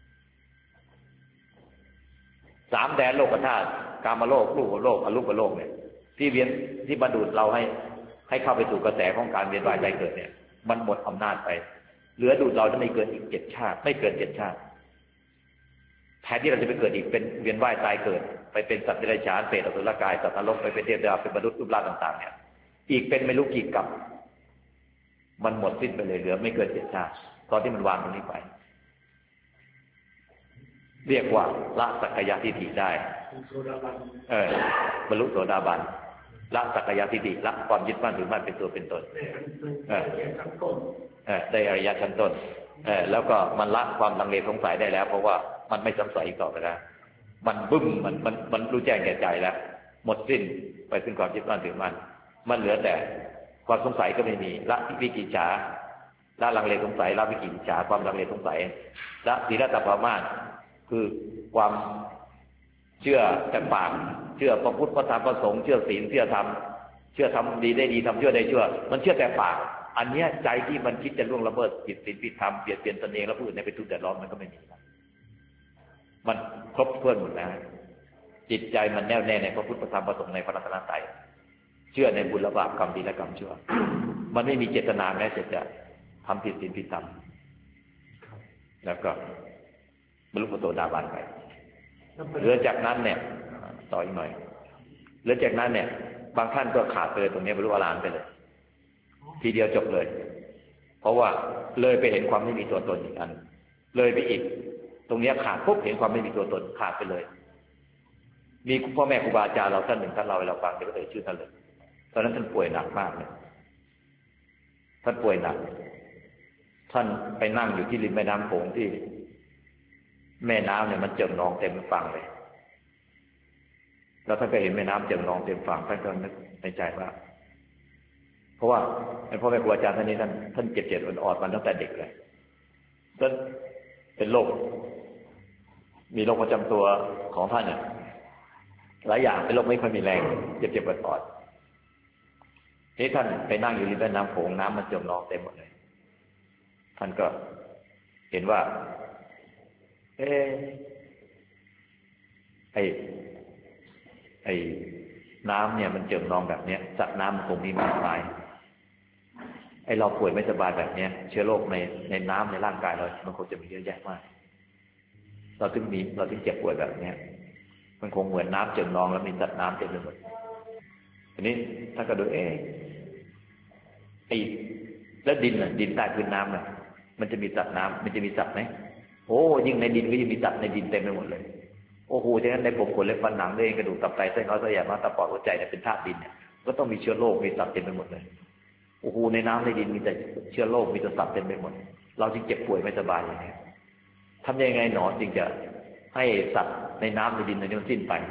สามแดนโลกธาตุกามโลกรูปโลกอรูปโลกเนี่ยที่เวียนที่บรรดุเราให้เข้าไปสู่กระแสของการเวียนว่ายตายเกิดเนี่ยมันหมดอำนาจไปเหลือดูดเราจะไม่เกินอีก7 ชาติไม่เกิน7 ชาติแทนที่เราจะไปเกิดอีกเป็นเวียนว่ายตายเกิดไปเป็นสัตว์เดรัจฉานเปรตอสุรกายสัตว์นรกไปเป็นเทพดาวเป็นมนุษย์รูปร่างต่างๆเนี่ยอีกเป็นไม่รู้กี่กับมันหมดสิ้นไปเลยเหลือไม่เกิน7 ชาติตอนที่มันวางตรงนี้ไปเรียกว่าละสักกายทิฏฐิได้บรรลุโสดาบันละสักกายทิฏฐิละความยึดมั่นถือมั่นเป็นตัวเป็นตนได้อริยชั้นต้นแล้วก็มันละความลังเลสงสัยได้แล้วเพราะว่ามันไม่สงสัยอีกต่อไปแล้วมันบึ้มมันรู้แจ้งแก่ใจแล้วหมดสิ้นไปซึ่งความยึดมั่นถือมั่นมันเหลือแต่ความสงสัยก็ไม่มีละวิกิจฉาละลังเลสงสัยละวิกิจฉาความลังเลสงสัยละศีลตปามาสคือความเชื่อแต่ปากเชื่อพระพุทธพระธรรมพระสงฆ์เชื่อศีลเชื่อธรรมเชื่อทำดีได้ดีทำชั่วได้ชั่วมันเชื่อแต่ปากอันเนี้ยใจที่มันคิดจะล่วงละเมิดจิตศีลผิดธรรมเปลี่ยนตนเองแล้วผู้อื่นให้เป็นทุกข์เดือดร้อนมันก็ไม่มีมันครบถ้วนหมดแล้วจิตใจมันแน่วแน่ในพระพุทธพระธรรมพระสงฆ์ในพระรัตนตรัยเชื่อในบุญและบาปกรรมดีและกรรมชั่วมันไม่มีเจตนาแม้จะทำผิดศีลผิดธรรมแล้วก็บรรลุโสดาบันไปเหลือจากนั้นเนี่ยต่ออีกหน่อยเหลือจากนั้นเนี่ยบางท่านก็ขาดเลยตรงนี้บรรลุอรหันต์ไปเลยทีเดียวจบเลยเพราะว่าเลยไปเห็นความไม่มีตัวตนอีกอันเลยไปอีกตรงนี้ขาดปุ๊บเห็นความไม่มีตัวตนขาดไปเลยมีพ่อแม่ครูบาอาจารย์เราท่านหนึ่งท่านเล่าให้เราฟังเดี๋ยวก็ชื่อท่านเลยตอนนั้นท่านป่วยหนักมากเลยท่านป่วยหนักท่านไปนั่งอยู่ที่ริมแม่น้ำโขงที่แม่น้ำเนี่ยมันเจิ่งนองเต็มฝั่งเลยแล้วท่านก็เห็นแม่น้ำเจิ่งนองเต็มฝั่งท่านก็นึกในใจว่าเพราะว่าพ่อแม่ครูอาจารย์ท่านนี้ท่านเจ็บอ่อนๆมาตั้งแต่เด็กเลยท่านเป็นโรคมีโรคประจำตัวของท่านเนี่ยหลายอย่างเป็นโรคไม่ค่อยมีแรงเจ็บอ่อนๆที่ท่านไปนั่งอยู่ริมแม่น้ำโขงน้ำมันเจิ่งนองเต็มหมดเลยท่านก็เห็นว่าไอ้น้ำเนี่ยมันเจิ่งนองแบบเนี้ยสัตว์น้ำมันคงมีมากมายไอ้เราป่วยไม่สบายแบบเนี้ยเชื้อโรคในน้ำในร่างกายเรามันคงจะมีเยอะแยะมากเราถึงเจ็บป่วยแบบเนี้ยมันคงเหมือนน้ำเจิ่งนองแล้วมีสัตว์น้ำเต็มไปหมดทีนี้ถ้าก็ดูแล้วดินน่ะดินใต้พื้นน้ำน่ะมันจะมีสัตว์น้ำมันจะมีสัตว์ไหมโอ้ยิ่งในดินก็ยิ่งมีสัตว์ในดินเต็มไปหมดเลยโอ้โหฉะนั้นในผมขนเล็บฟันหนังเองกระดูกตับไตเส้นเลือดสายม้าตับปอดหัวใจเนี่ยเป็นธาตุดินเนี่ยก็ต้องมีเชื้อโรคมีสัตว์เต็มไปหมดเลยโอ้โหในน้ำในดินมีแต่เชื้อโรคมีแต่สัตว์เต็มไปหมดเราจึงเจ็บป่วยไม่สบายอย่างนี้ทำยังไงหนอจึงจะให้สัตว์ในน้ำในดินในนี้มันสิ้นไป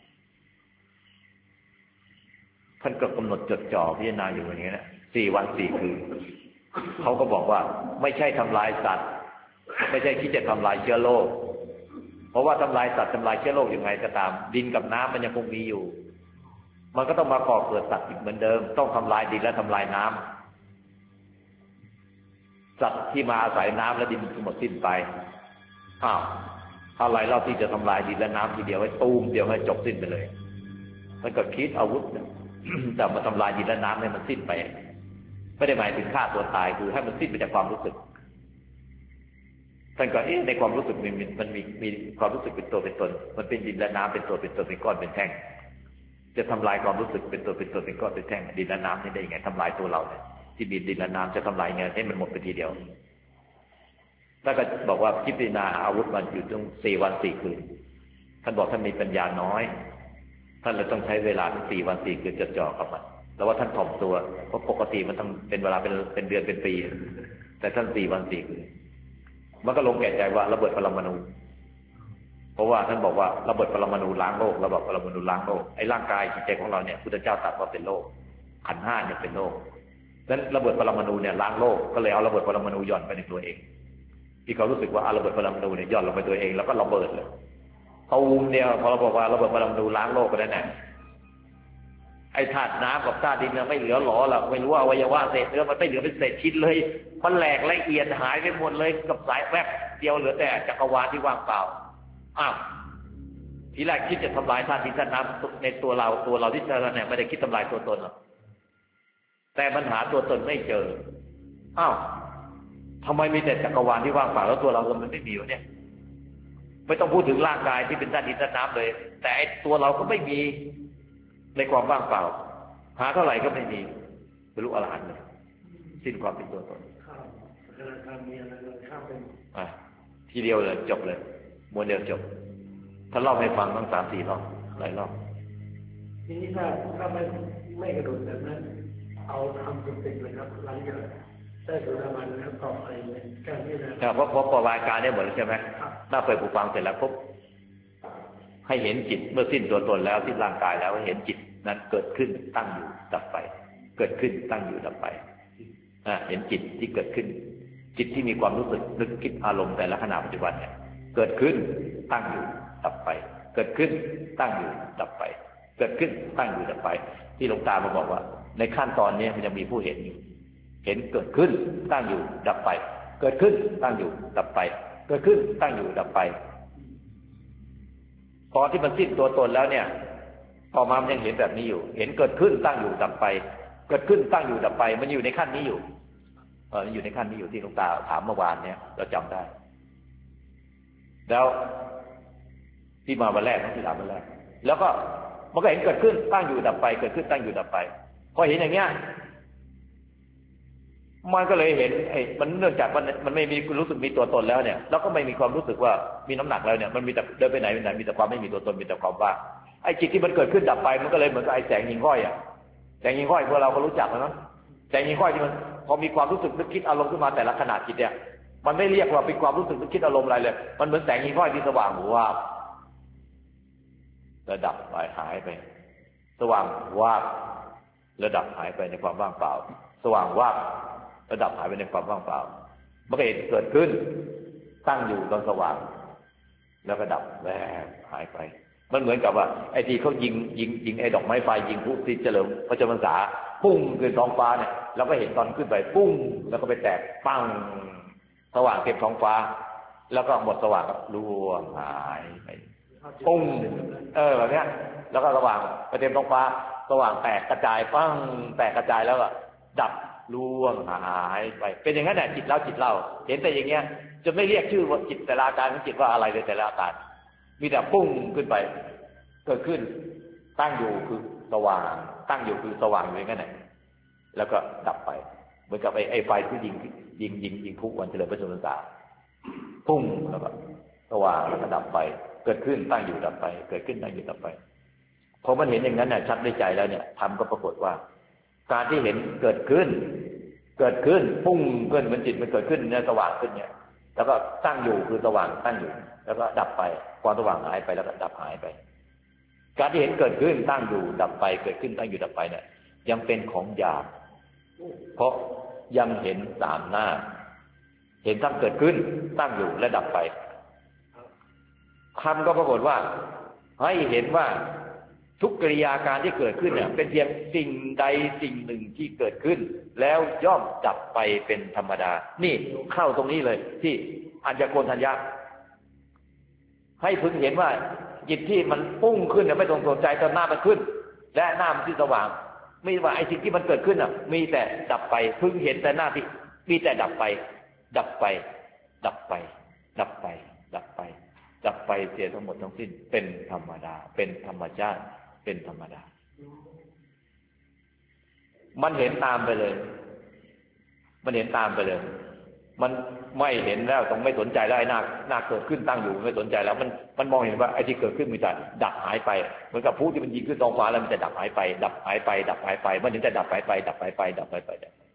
ท่านก็กำหนดจดจ่อพิจารณาอยู่อย่างนี้นะ4 วัน 4 คืนเขาก็บอกว่าไม่ใช่ทำลายสัตว์ไม่ใช่คิดจะทำลายเชื้อโรคเพราะว่าทำลายสัตว์ทำลายเชื้อโรคยังไงก็ตามดินกับน้ำมันยังคงมีอยู่มันก็ต้องมาก่อเกิดสัตว์อีกเหมือนเดิมต้องทำลายดินและทำลายน้ำสัตว์ที่มาอาศัยน้ำและดินทั้งหมดสิ้นไปอะไรเล่าที่จะทำลายดินและน้ำทีเดียวไว้ตูมเดียวให้จบสิ้นไปเลยมันก็คิดอาวุธ แต่มาทำลายดินและน้ำให้มันสิ้นไปไม่ได้หมายถึงฆ่าตัวตายคือให้มันสิ้นไปจากความรู้สึกท่านก็ในความรู้สึกมันมีความรู้สึกเป็นตัวเป็นตนมันเป็นดินและน้ำเป็นตัวเป็นตนเป็นก้อนเป็นแท่งจะทำลายความรู้สึกเป็นตัวเป็นตนเป็นก้อนเป็นแท่งดินและน้ำนี่ได้ยังไงทำลายตัวเราเนี่ยที่มีดินและน้ำจะทำลายไงให้มันหมดไปทีเดียวท่านก็บอกว่าพิจารณาอาวุธมันอยู่ตรง4 วัน 4 คืนท่านบอกท่านมีปัญญาน้อยท่านเลยต้องใช้เวลาถึง4 วัน 4 คืนจดจ่อกับมันแล้วว่าท่านถ่อมตัวเพราะปกติมันต้องเป็นเวลาเป็นเดือนเป็นปีแต่ท่าน4 วัน 4 คืนมันก็ลงแก่ใจว่าระเบิดปรมาณูเพราะว่าท่านบอกว่าระเบิดปรมาณูล้างโลกระเบิดปรมาณูล้างโลกไอ้ร่างกายจิตใจของเราเนี่ยพุทธเจ้าตรัสว่าเป็นโลกขันธ์ 5เนี่ยเป็นโลกนั้นระเบิดปรมาณูเนี่ยล้างโลกก็เลยเอาระเบิดปรมาณูหย่อนไปในตัวเองที่เขารู้สึกว่าระเบิดปรมาณูเนี่ยหย่อนลงไปตัวเองแล้วก็ระเบิดเลยตูมเนี่ยพอเราบอกว่าระเบิดปรมาณูล้างโลกไปแล้วเนี่ยไอ้ธาตุน้ำกับธาตุดินเนี่ยไม่เหลือหรอหรอกไม่รู้ว่าอวัยวะเศษเนื้อมันไม่เหลือเป็นเศษชิ้นเลยมันแหลกละเอียดหายไปหมดเลยกับสายแวบเดียวเหลือแต่จักรวาลที่ว่างเปล่าทีแรกคิดจะทำลายธาตุดินธาตุน้ำในตัวเราที่เจอเนี่ยไม่ได้คิดทำลายตัวตนหรอกแต่ปัญหาตัวตนไม่เจอทำไมมีแต่จักรวาลที่ว่างเปล่าแล้วตัวเรามันไม่มีวะเนี่ยไม่ต้องพูดถึงร่างกายที่เป็นธาตุดินธาตุน้ำเลยแต่ตัวเราก็ไม่มีในความว่างเปล่าหาเท่าไหร่ก็ไม่มีบรรลุอรหันต์เลยสิ้นความเป็นตัวตนทีเดียวเลยจบเลยม้วนเดียวจบถ้าเล่าให้ฟังตั้ง3-4 รอบหลายรอบทีนี้ถ้าไม่กระโดดแบบนั้นเอาทำจริงๆเลยครับหลังจากได้สุรามันแล้วต่อไปเนี่ยการที่เพราะประวัติการได้หมดแล้วใช่ไหมถ้าเปิดผู้ฟังเสร็จแล้วปุ๊บให้เห็นจิตเมื่อสิ้นตัวตนแล้วสิ้นร่างกายแล้วให้เห็นจิตนั้นเกิดขึ้นตั้งอยู่ดับไปเกิดขึ้นตั้งอยู่ดับไปเห็นจิตที่เกิดขึ้นจิตที่มีความรู้สึกนึกคิดอารมณ์แต่ละขณะปัจจุบันเนี่ยเกิดขึ้นตั้งอยู่ดับไปเกิดขึ้นตั้งอยู่ดับไปเกิดขึ้นตั้งอยู่ดับไปที่หลวงตามาบอกว่าในขั้นตอนนี้มันยังมีผู้เห็นอยู่เห็นเกิดขึ้นตั้งอยู่ดับไปเกิดขึ้นตั้งอยู่ดับไปเกิดขึ้นตั้งอยู่ดับไปตอนที่มันสิ้นตัวตนแล้วเนี่ยต่อมามันยังเห็นแบบนี้อยู่เห็นเกิดขึ้นตั้งอยู่ดับไปเกิดขึ้นตั้งอยู่ดับไปมันอยู่ในขั้นนี้อยู่อยู่ในขั้นนี้อยู่ที่หลวงตาถามเมื่อวานเนี่ยเราจำได้แล้วที่มาวันแรกที่ถามวันแรกแล้วก็มันก็เห็นเกิดขึ้นตั้งอยู่ดับไปเกิดขึ้นตั้งอยู่ดับไปพอเห็นอย่างเงี้ยมันก็เลยเห็นมันเนื่องจากมันไม่มีรู้สึกมีตัวตนแล้วเนี่ยแล้วก็ไม่มีความรู้สึกว่ามีน้ำหนักแล้วเนี่ยมันมีแต่เดินไปไหนมีแต่ความไม่มีตัวตนมีแต่ความว่างไอ้จิตที่มันเกิดขึ้นดับไปมันก็เลยเหมือนกับไอ้แสงหิ่งห้อยแสงหิ่งห้อยพวกเราก็รู้จักนะแสงหิ่งห้อยที่มันพอมีความรู้สึกนึกคิดอารมณ์ขึ้นมาแต่ละขณะจิตเนี่ยมันไม่เรียกว่าเป็นความรู้สึกนึกคิดอารมณ์อะไรเลยมันเหมือนแสงหิ่งห้อยที่สว่างวาบระดับไปหายไปสว่างวาบระดับหายไปในความว่างเปล่าสว่างวาบระดับหายไปในความว่างเปล่ามันก็เกิดขึ้นตั้งอยู่ตอนสว่างแล้วก็ดับแวบหายไปมันเหมือนกับว่าไอ้ที่เขายิงไอ้ดอกไม้ไฟยิงพลุที่เฉลิมพระชนมพรรษาปุ้งขึ้นท้องฟ้าเนี่ยเราก็เห็นตอนขึ้นไปปุ้งแล้วก็ไปแตกปังสว่างเต็มท้องฟ้าแล้วก็หมดสว่างก็ร่วงหายไปปุ้งแบบนี้แล้วก็สว่างไปเต็มท้องฟ้าสว่างแตกกระจายปั้งแตกกระจายแล้วก็ดับร่วงหายไปเป็นอย่างนั้นแหละจิตเราเห็นแต่อย่างเงี้ยจะไม่เรียกชื่อว่าจิตแต่ละอาการของจิตว่าอะไรเลยแต่ละอาการมีแต่ปุ้งขึ้นไปเกิดขึ้นตั้งอยู่คือสว่างตั้งอยู่คือสว่างอย่างนั้นแหละแล้วก็ดับไปเหมือนกับไอ้ไฟที่ยิงพุวันเจริญพระชนม์พุ่งแล้วก็สว่างแล้วก็ดับไปเกิดขึ้นตั้งอยู่ดับไปเกิดขึ้นตั้งอยู่ดับไปพอมันเห็นอย่างนั้นเนี่ยชัดในใจแล้วเนี่ยธรรมก็ปรากฏว่าการที่เห็นเกิดขึ้นพุ่งเกินเหมือนจิตมันเกิดขึ้นเนี่ยสว่างขึ้นเนี่ยแล้วก็ตั้งอยู่คือสว่างตั้งอยู่แล้วก็ดับไปความสว่างหายไปแล้วก็ดับหายไปการที่เห็นเกิดขึ้นตั้งอยู่ดับไปเกิดขึ้นตั้งอยู่ดับไปเนี่ยยังเป็นของหยาบเพราะยังเห็นสามหน้าเห็นทั้งเกิดขึ้นตั้งอยู่และดับไปธรรมก็ปรากฏว่าให้เห็นว่าทุกกิริยาการที่เกิดขึ้นเนี่ยเป็นเพียงสิ่งใดสิ่งหนึ่งที่เกิดขึ้นแล้วย่อมดับไปเป็นธรรมดานี่เข้าตรงนี้เลยที่อัญญโกณทัญญะให้พึงเห็นว่าจิตที่มันปุ้งขึ้นเนี่ยไม่ต้องสนใจตอนหน้ามันขึ้นและหน้ามันที่สว่างไม่ว่าไอ้สิ่งที่มันเกิดขึ้นอ่ะมีแต่ดับไปพึงเห็นแต่หน้าที่มีแต่ดับไปดับไปดับไปดับไปดับไปดับไปเสียทั้งหมดทั้งสิ้นเป็นธรรมดาเป็นธรรมชาติเป็นธรรมดามันเห็นตามไปเลยมันเห็นตามไปเลยมันไม่เห็นแล้วต้องไม่สนใจแล้วไอ้หน้าเกิดขึ้นตั้งอยู่ไม่สนใจแล้วมันมองเห็นว่าไอ้ที่เกิดขึ้นมีแต่ดับหายไปเหมือนกับผู้ที่มันยิงขึ้นท้องฟ้าแล้วมันจะดับหายไปดับหายไปดับหายไปมันถึงจะดับหายไปดับหายไปดับหายไป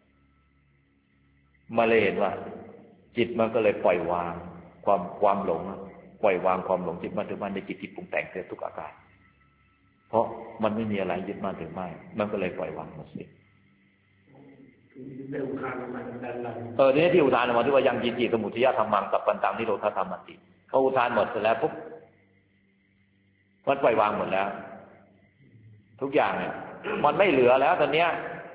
มาเลยเห็นว่าจิตมันก็เลยปล่อยวางความหลงปล่อยวางความหลงจิตมันถือมั่นในจิตที่ปรุงแต่งเกิดทุกอาการเพราะมันไม่มีอะไรยึดมั่นถือมั่นมันก็เลยปล่อยวางหมดสิ้นได้อุทานออกมาดันหลังนี่ที่อุทานออกมาที่ว่ายังยินจิสมุทัยธรรมังสัพพันตังนิโรธธรรมัตติเขาอุทานหมดเสร็จแล้วปุ๊บมันปล่อยวางหมดแล้วทุกอย่างเนี่ยมันไม่เหลือแล้วตอนเนี้ย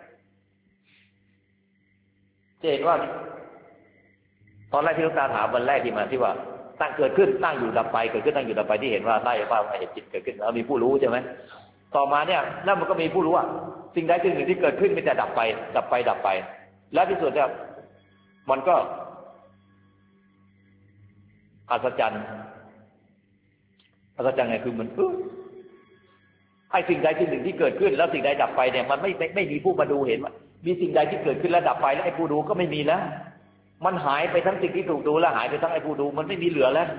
จะเห็นว่าตอนแรกที่หลวงตาถามวันแรกที่มาที่ว่าตั้งเกิดขึ้นตั้งอยู่ดับไปเกิดขึ้นตั้งอยู่ดับไปที่เห็นว่าได้ว่าเห็นจิตเกิดขึ้นแล้วมีผู้รู้ใช่ไหมต่อมาเนี่ยแล้วมันก็มีผู้รู้ว่าสิ่งใดสิ่งหนึ่งที่เกิดขึ้นมีแต่ดับไปดับไปดับไปแล้วที่สุดเนี่ยมันก็อัศจรรย์ไงคือมันไอ้สิ่งใดสิ่งหนึ่งที่เกิดขึ้นแล้วสิ่งใดดับไปเนี่ยมันไม่มีผู้มาดูเห็นว่ามีสิ่งใดที่เกิดขึ้นแล้วดับไปแล้วไอ้ผู้ดูก็ไม่มีแล้วมันหายไปทั้งสิ่งที่ถูกดูและหายไปทั้งไอ้ผู้ดูมันไม่มีเหลือแล้ว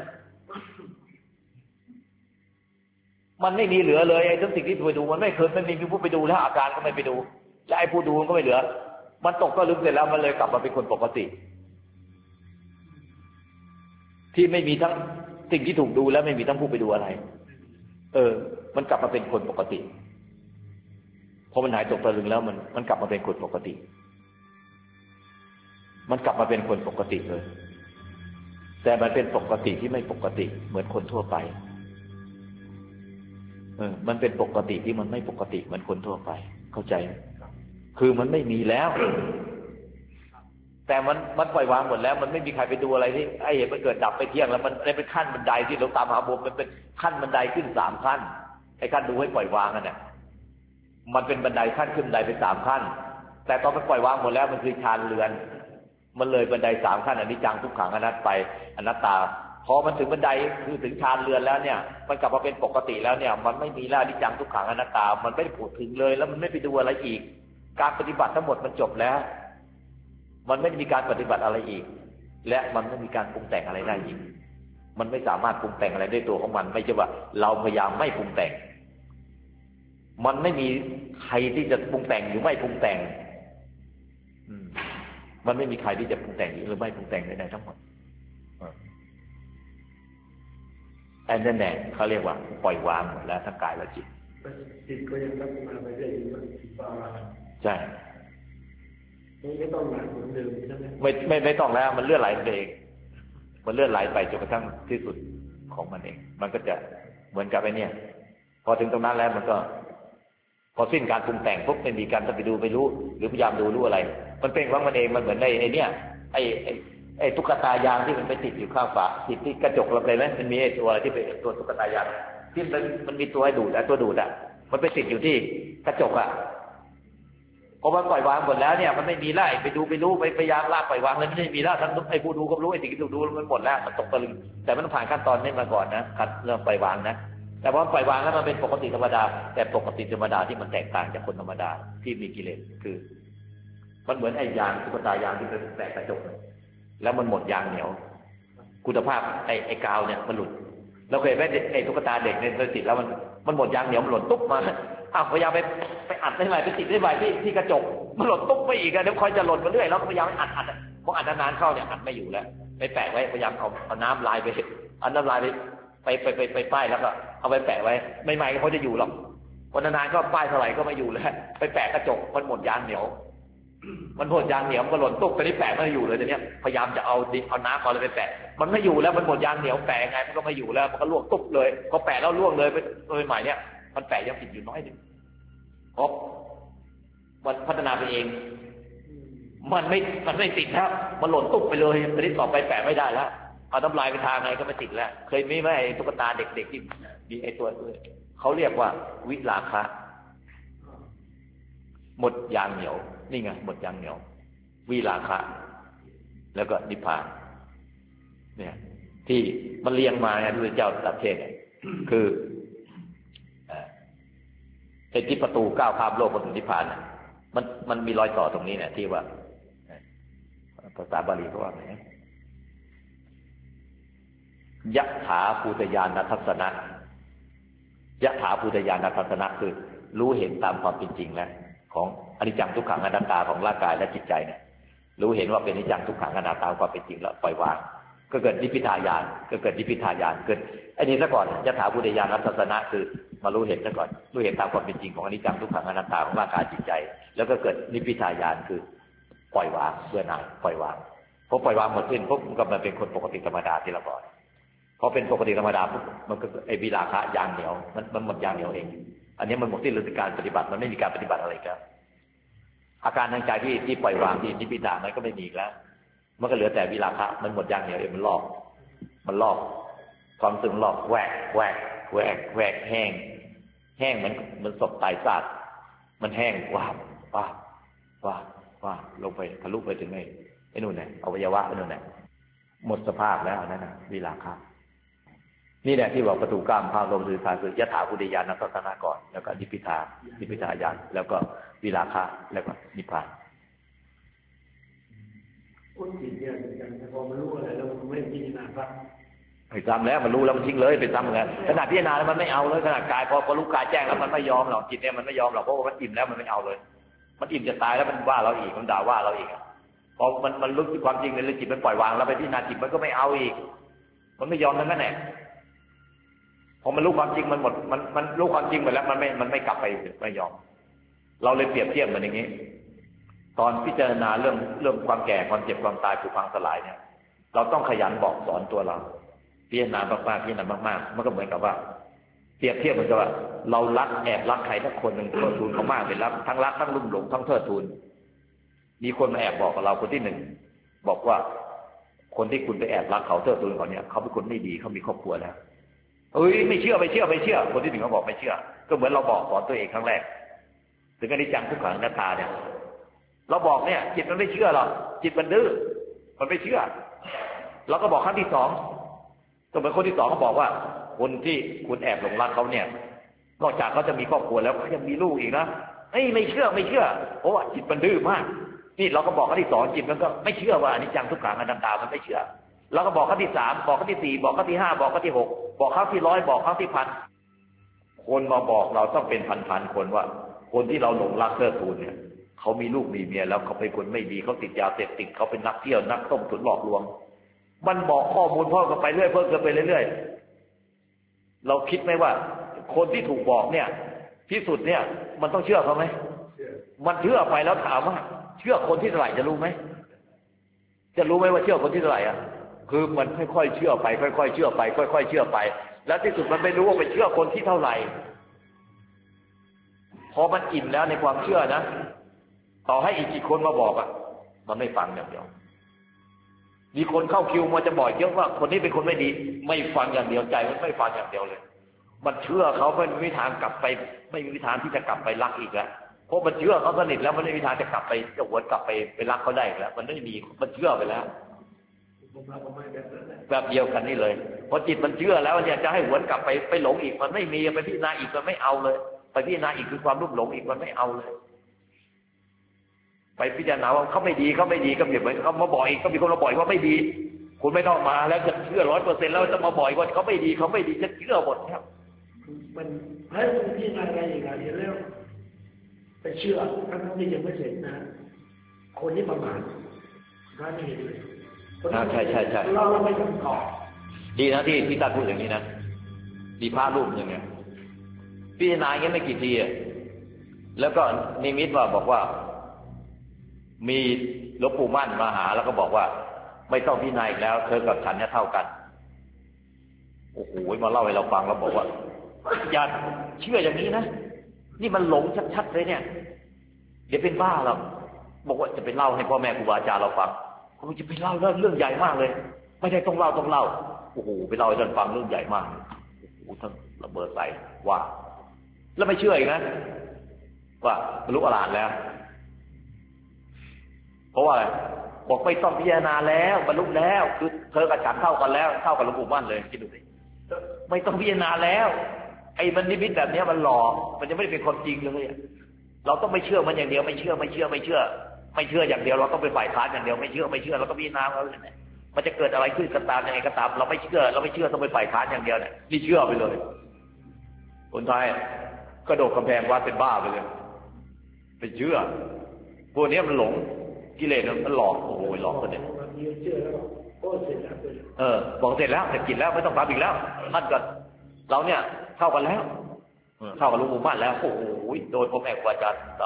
มันไม่มีเหลือเลยไอ้ทั้งสิ่งที่ถูกดูมันไม่เคยไม่มีผู้ไปดูแล้วอาการก็ไม่ไปดูและไอ้ผู้ดูก็ไม่เหลือมันตกก็ลึกเสร็จแล้วมันเลยกลับมาเป็นคนปกติที่ไม่มีทั้งสิ่งที่ถูกดูและไม่มีทั้งผู้ไปดูอะไรมันกลับมาเป็นคนปกติพอมันหายตกตะลึงแล้วมันกลับมาเป็นคนปกติมันกลับมาเป็นคนปกติเลยแต่มันเป็นปกติที่ไม่ปกติเหมือนคนทั่วไปมันเป็นปกติที่มันไม่ปกติเหมือนคนทั่วไปเข้าใจคือมันไม่มีแล้วแต่มันปล่อยวางหมดแล้วมันไม่มีใครไปดูอะไรที่ไอ้เหตุมันเกิดดับไปเที่ยงแล้วมันเป็นขั้นบันไดที่หลวงตามหาบัวมันเป็นขั้นบันไดขึ้น3ขั้นไอ้ขั้นดูให้ปล่อยวางนั่นแหละมันเป็นบันไดขั้นขึ้นบันไดไป3ขั้นแต่ตอนมันปล่อยวางหมดแล้วมันคือฌานเรือนมันเลยบันได3ขั้นอนิจจังทุกขังอนัตตาพอมันถึงบันไดคือถึงฌานเรือนแล้วเนี่ยมันกลับมาเป็นปกติแล้วเนี่ยมันไม่มีแล้วอนิจจังทุกขังอนัตตามันไม่ได้พูดถึงเลยแล้วมันไม่ไปดูอะไรอีกการปฏิบัติทั้งหมดมันจบแล้วมันไม่มีการปฏิบัติอะไรอีกและมันไม่มีการปรุงแต่งอะไรได้อีกมันไม่สามารถปรุงแต่งอะไรด้วยตัวของมันไม่ใช่ว่าเราพยายามไม่ปรุงแต่งมันไม่มีใครที่จะปรุงแต่งหรือไม่ปรุงแต่งมันไม่มีใครที่จะปรุงแต่งหรือไม่ปรุงแต่งใดๆทั้งหมดอันนั้นแหละเขาเรียกว่าปล่อยวางหมดแล้วทั้งกายและจิตก็ยังรับมาไม่ได้อยู่ใช่ไม่ต้องหลังเหมือนเดิมใช่ไหมไม่ต้องแล้วมันเลื่อนไหลเองมันเลื่อนไหลไปจนกระทั่งที่สุดของมันเองมันก็จะเหมือนกับไอ้เนี่ยพอถึงตรงนั้นแล้วมันก็พอสิ้นการปรุงแต่งปุ๊บไม่มีการไปดูไม่รู้หรือพยายามดูรู้อะไรมันเป็นของมันเองมันเหมือนไอ้เนี่ยไอ้ไอ้ตุ๊กตายางที่มันไปติดอยู่ข้างฝาติดที่กระจกเราเลยไหมมันมีไอ้ตัวอะไรที่เป็นตัวตุ๊กตายางที่มันมีตัวให้ดูดตัวดูดมันไปติดอยู่ที่กระจกพอมันปล่อยวางหมดแล้วเนี่ยมันไม่มีแล้วไปดูไปรู้ไปพยายามลากปล่อยวางเลยไม่มีแล้วทั้งไอ้ผู้ดูก็รู้ไอ้สิ่งที่ดูมันหมดแล้วมันตกตะลึงแต่มันผ่านขั้นตอนนี้มาก่อนนะขั้นเรื่องปล่อยวางนะแต่พอปล่อยวางแล้วมันเป็นปกติธรรมดาแต่ปกติธรรมดาที่มันแตกต่างจากคนธรรมดาที่มีกิเลสคือมันเหมือนไอ้ยางตุ๊กตายางที่เป็นแตกกระจกแล้วมันหมดยางเหนียวคุณภาพไอ้กาวเนี่ยมันหลุดเราเคยไปไอ้ตุ๊กตาเด็กเนี่ยติดแล้วมันหมดยางเหนียวมันหล่นตุ๊บมาพยายามไปอัดให้ใหม่ไปติดให้ใหม่ที่กระจกมันหล่นตุ๊บไปอีกเดี๋ยวคอยจะหล่นมาเรื่อยแล้วก็พยายามอัดพออัดนานๆเข้าเนี่ยอัดไม่อยู่แล้วไปแปะไว้พยายามเอาน้ำลายไปเอาน้ำลายไปป้ายแล้วก็เอาไปแปะไว้ไม่ใหม่เขาจะอยู่หรอกวันนานๆก็ป้ายเท่าไหร่ก็ไม่อยู่แล้วไปแปะกระจกมันหมดยางเหนียวมันหมดยางเหนียวมันหล่นตุ๊บตอนนี้แปะไม่อยู่เลยตอนนี้พยายามจะเอาน้ำเอาอะไรไปแปะมันไม่อยู่แล้วมันหมดยางเหนียวแปะไงมันก็ไม่อยู่แล้วมันก็ลวกตุ๊บเลยพอแปะแล้วล่วงเลยไปใหม่เนี่ยมันแปะยังติดอยู่น้อยนึงเพราะมันพัฒนาไปเองมันไม่ติดแล้วมันหล่นตุ๊บไปเลยตอนนี้ต่อไปแปะไม่ได้แล้วเอาน้ำลายไปทางไงก็ไม่ติดแล้วเคยมีไหมไอ้ตุ๊กตาเด็กๆที่มีไอ้ตัวเขาเรียกว่าวิราคะหมดยางเหนียวนี่ไงหมดยางเหนียววิราคะแล้วก็นิพพานเนี่ยที่มันเรียงมาเนี่ยพระพุทธเจ้าตรัสเทศน์คือไอ้ที่ประตูก้าวข้ามโลกมาถึงนิพพานมันมีรอยต่อตรงนี้เนี่ยที่ว่าภาษาบาลีเขาว่าไงยะถาภูตญาณทัสสนะยะถาภูตญาณทัสสนะคือรู้เห็นตามความเป็นจริงแล้วของอนิจจังทุกขังอนัตตาของร่างกายและจิตใจเนี่ยรู้เห็นว่าเป็นอนิจจังทุกขังอนัตตาความเป็นจริงแล้วปล่อยวางก็เกิดนิพพิทายานก็เกิดนิพพิทายานเกิดไอ้นี่ซะก่อนยะถาภูตญาณทัสสนะคือมารู้เห็นซะก่อนรู้เห็นตามความเป็นจริงของอนิจจังทุกขังอนัตตาของร่างกายจิตใจแล้วก็เกิดนิพพิทายานคือปล่อยวางเบื่อหน่ายปล่อยวางพอปล่อยวางหมดสิ้นปุ๊บมันก็มาเป็นคนปกติธรรมดาที่เราบอกพอเป็นปกติธรรมดาปุ๊บมันก็ไอ้วิราคะยางเหนียวมันหมดยางเหนียวเองอันนี้มันหมดสิ้นฤดูการปฏิบัติมันไม่มีการปฏิบัติอะไรแล้วอาการทางใจที่ปล่อยวางที่นิพพิทามันก็ไม่มีแล้วมันก็เหลือแต่วิราคะมันหมดยางเหนียวเองมันลอกความสึงลอกแหวกแห้งมันศพตายซากมันแห้งว้าลงไปทะลุไปถึงไอ้นู่นน่ะอวัยวะไอ้นู่นน่ะหมดสภาพแล้วนั่นน่ะวิราคะนี่แหละที่บอกประตูก้ามข้ามลมสื่อสารคือยะถาภูตญาณทัสสนะก่อนแล้วก็นิพพิทายานแล้วก็วิราคะแล้วก็นิพพานคนจิตเนี่ยอย่างพอมันรู้อะไรแล้วมันไม่พิจารณาครับไปทำแล้วมันรู้แล้วมันทิ้งเลยไปทำเหมือนกันขนาดพิจารณาแล้วมันไม่เอาเลยขนาดกายพอรู้กายแจ้งแล้วมันไม่ยอมหรอกจิตเนี่ยมันไม่ยอมหรอกเพราะว่ามันอิ่มแล้วมันไม่เอาเลยมันอิ่มจะตายแล้วมันว่าเราอีกมันด่าว่าเราอีกพอมันรู้ความจริงเลยจิตมันปล่อยวางแล้วไปพิจารณาจิตมันก็ไม่เอาอีกมันไม่ยอมนั่นแหละพอมันรู้ความจริงมันหมดมันรู้ความจริงหมดแล้วมันไม่กลับไปไม่ยอมเราเลยเปรียบเทียบมันอย่างนี้ตอนพิจารณาเรื่องความแก่ความเจ็บความตายผุพังสลายเนี่ยเราต้องขยันบอกสอนตัวเราพิจารณามากๆพิจารณามากๆมันก็เหมือนกับว่าเปรียบเทียบเหมือนกับว่าเราแอบรักใครสักคนหนึ่งเทิดทูนเขามากเป็นรักทั้งลุ่มหลงทั้งเทิดทูนมีคนมาแอบบอกกับเราคนที่หนึ่งบอกว่าคนที่คุณไปแอบรักเขาเทิดทูนเขาเนี่ยเขาเป็นคนไม่ดีเขามีครอบครัวแล้วไม่เชื่อคนที่หนึ่งเขาบอกไม่เชื่อก็เหมือนเราบอกสอนตัวเองครั้งแรกถึงอนิจจังทุกขังอนัตตาเนี่ยเราบอกเนี่ยจิตมันไม่เชื่อหรอกจิตมันดื้อมันไม่เชื่อเราก็บอกครั้งที่สองก็เหมือนคนที่สองเขาบอกว่าคนที่คุณแอบหลงรักเขาเนี่ยนอกจากเขาจะมีครอบครัวแล้วเขายังมีลูกอีกนะไม่เชื่อเพราะว่าจิตมันดื้อมากนี่เราก็บอกครั้งที่สองจิตมันก็ไม่เชื่อว่าอนิจจังทุกขังอนัตตามันไม่เชื่อเราก็บอกครั้งที่สามบอกครั้งที่สี่บอกครั้งที่ห้าบอกครั้งที่หกบอกครั้งที่100บอกครั้งที่1,000คนมาบอกเราต้องเป็นพันคนว่าคนที่เราหลงรักเทิดทูนเนี่ยเขามีลูกมีเมียแล้วเขาเป็นคนไม่ดีเขาติดยาเสพติดเขาเป็นนักเที่ยวนักต้มตุ๋นหลอกลวงมันบอกข้อมูลเพิ่มกันไปเรื่อยเพิ่มกันไปเรื่อยเราคิดไหมว่าคนที่ถูกบอกเนี่ยที่สุดเนี่ยมันต้องเชื่อเขาไหมมันเชื่อไปแล้วถามว่าเชื่อคนที่เท่าไหร่จะรู้ไหมจะรู้ไหมว่าเชื่อคนที่เท่าไหร่อ่ะคือมันค่อยๆเชื่อไปค่อยๆเชื่อไปค่อยๆเชื่อไปแล้วที่สุดมันไม่รู้ว่าไปเชื่อคนที่เท่าไหร่พอมันอิ่มแล้วในความเชื่อนะต่อให้อีกกี่คนมาบอกอ่ะมันไม่ฟังอย่างเดียวมีคนเข้าคิวมาจะบอกเยอะว่าคนนี้เป็นคนไม่ดีไม่ฟังอย่างเดียวใจมันไม่ฟังอย่างเดียวเลยมันเชื่อเขาไม่มีทางกลับไปไม่มีทางที่จะกลับไปรักอีกแล้วเพราะมันเชื่อเขาสนิทแล้วมันไม่มีทางจะกลับไปจะหวนกลับไปรักเขาได้แล้วมันไม่มีมันเชื่อไปแล้วแบบเดียวกันนี่เลยพอจิตมันเชื่อแล้วเนี่ยจะให้หวนกลับไปหลงอีกมันไม่มีไปพิจารณาอีกมันไม่เอาเลยไปพิจารณาอีกคือความรุ่มหลงอีกมันไม่เอาเลยไปพิจารณาว่าเขาไม่ดีก็เปรียบเหมือนเขามาบอกอีกก็มีคนมาบอกว่าไม่ดีคุณไม่ต้องมาแล้วจะเชื่อ 100% แล้วจะมาบอกว่าเขาไม่ดีจะเชื่อหมดครับมันให้มันพิจารณาอะไรอีกอะไรแล้วไปเชื่อทั้งที่ยังไม่เสร็จนะคนที่ประมาทน่าไม่เห็นเลยใช่เราไม่ต้องตอบดีนะที่ท่านพูดอย่างนี้นะดีพระรูปอย่างเงี้ยพิจารณาอย่างเงี้ยไม่กี่ทีแล้วก็นิมิตว่าบอกว่ามีหลวงปู่มั่นมาหาแล้วก็บอกว่าไม่ต้องพิจารณาอีกแล้วเธอกับฉันเนี่ยเท่ากันโอ้โหมาเล่าให้เราฟังแล้วบอกว่าอย่าเชื่ออย่างนี้นะนี่มันหลงชัดๆเลยเนี่ยเดี๋ยวเป็นบ้าหรอกบอกว่าจะไปเล่าให้พ่อแม่ครูบาอาจารย์เราฟังกูจะไปเล่าเรื่องใหญ่มากเลยไม่ได้ต้องเล่าโอ้โหไปเล่าให้ท่านฟังเรื่องใหญ่มากโอ้โหท่านระเบิดใส่ว่าแล้วไม่เชื่ออีกนะว่าบรรลุอรหันต์แล้วเพราะว่าอะไรบอกไม่ต้องพิจารณาแล้วบรรลุแล้วคือเธอกับฉันเท่ากันแล้วเท่ากับหลวงปู่มั่นเลยคิดดูสิไม่ต้องพิจารณาแล้วไอ้มันนิมิตแบบนี้มันหลอกมันยังไม่ได้เป็นความจริงเลยเราต้องไม่เชื่อมันอย่างเดียวไม่เชื่ออย่างเดียวเราต้องไปฝ่ายค้านอย่างเดียวไม่เชื่อเราก็พิจารณาแล้วเนี่ยมันจะเกิดอะไรขึ้นก็ตามยังไงก็ตามเราไม่เชื่อต้องไปฝ่ายค้านอย่างเดียวเนี่ยนี่เชื่อไปเลยคนไทยกระโดดกำแพงวัดเป็นบ้าไปเลยไปเชื่อพวกนี้มันหลงกิเลสมันหลอกโอ้โหหลอกคนเนี่ยบอกเสร็จแล้วแต่กินแล้วไม่ต้องทำอีกแล้วท่านก็เราเนี่ยเท่ากันแล้วเท่ากับหลวงปู่มั่นแล้วโอ้โหโดนพ่อแม่ครูอาจารย์ต่อ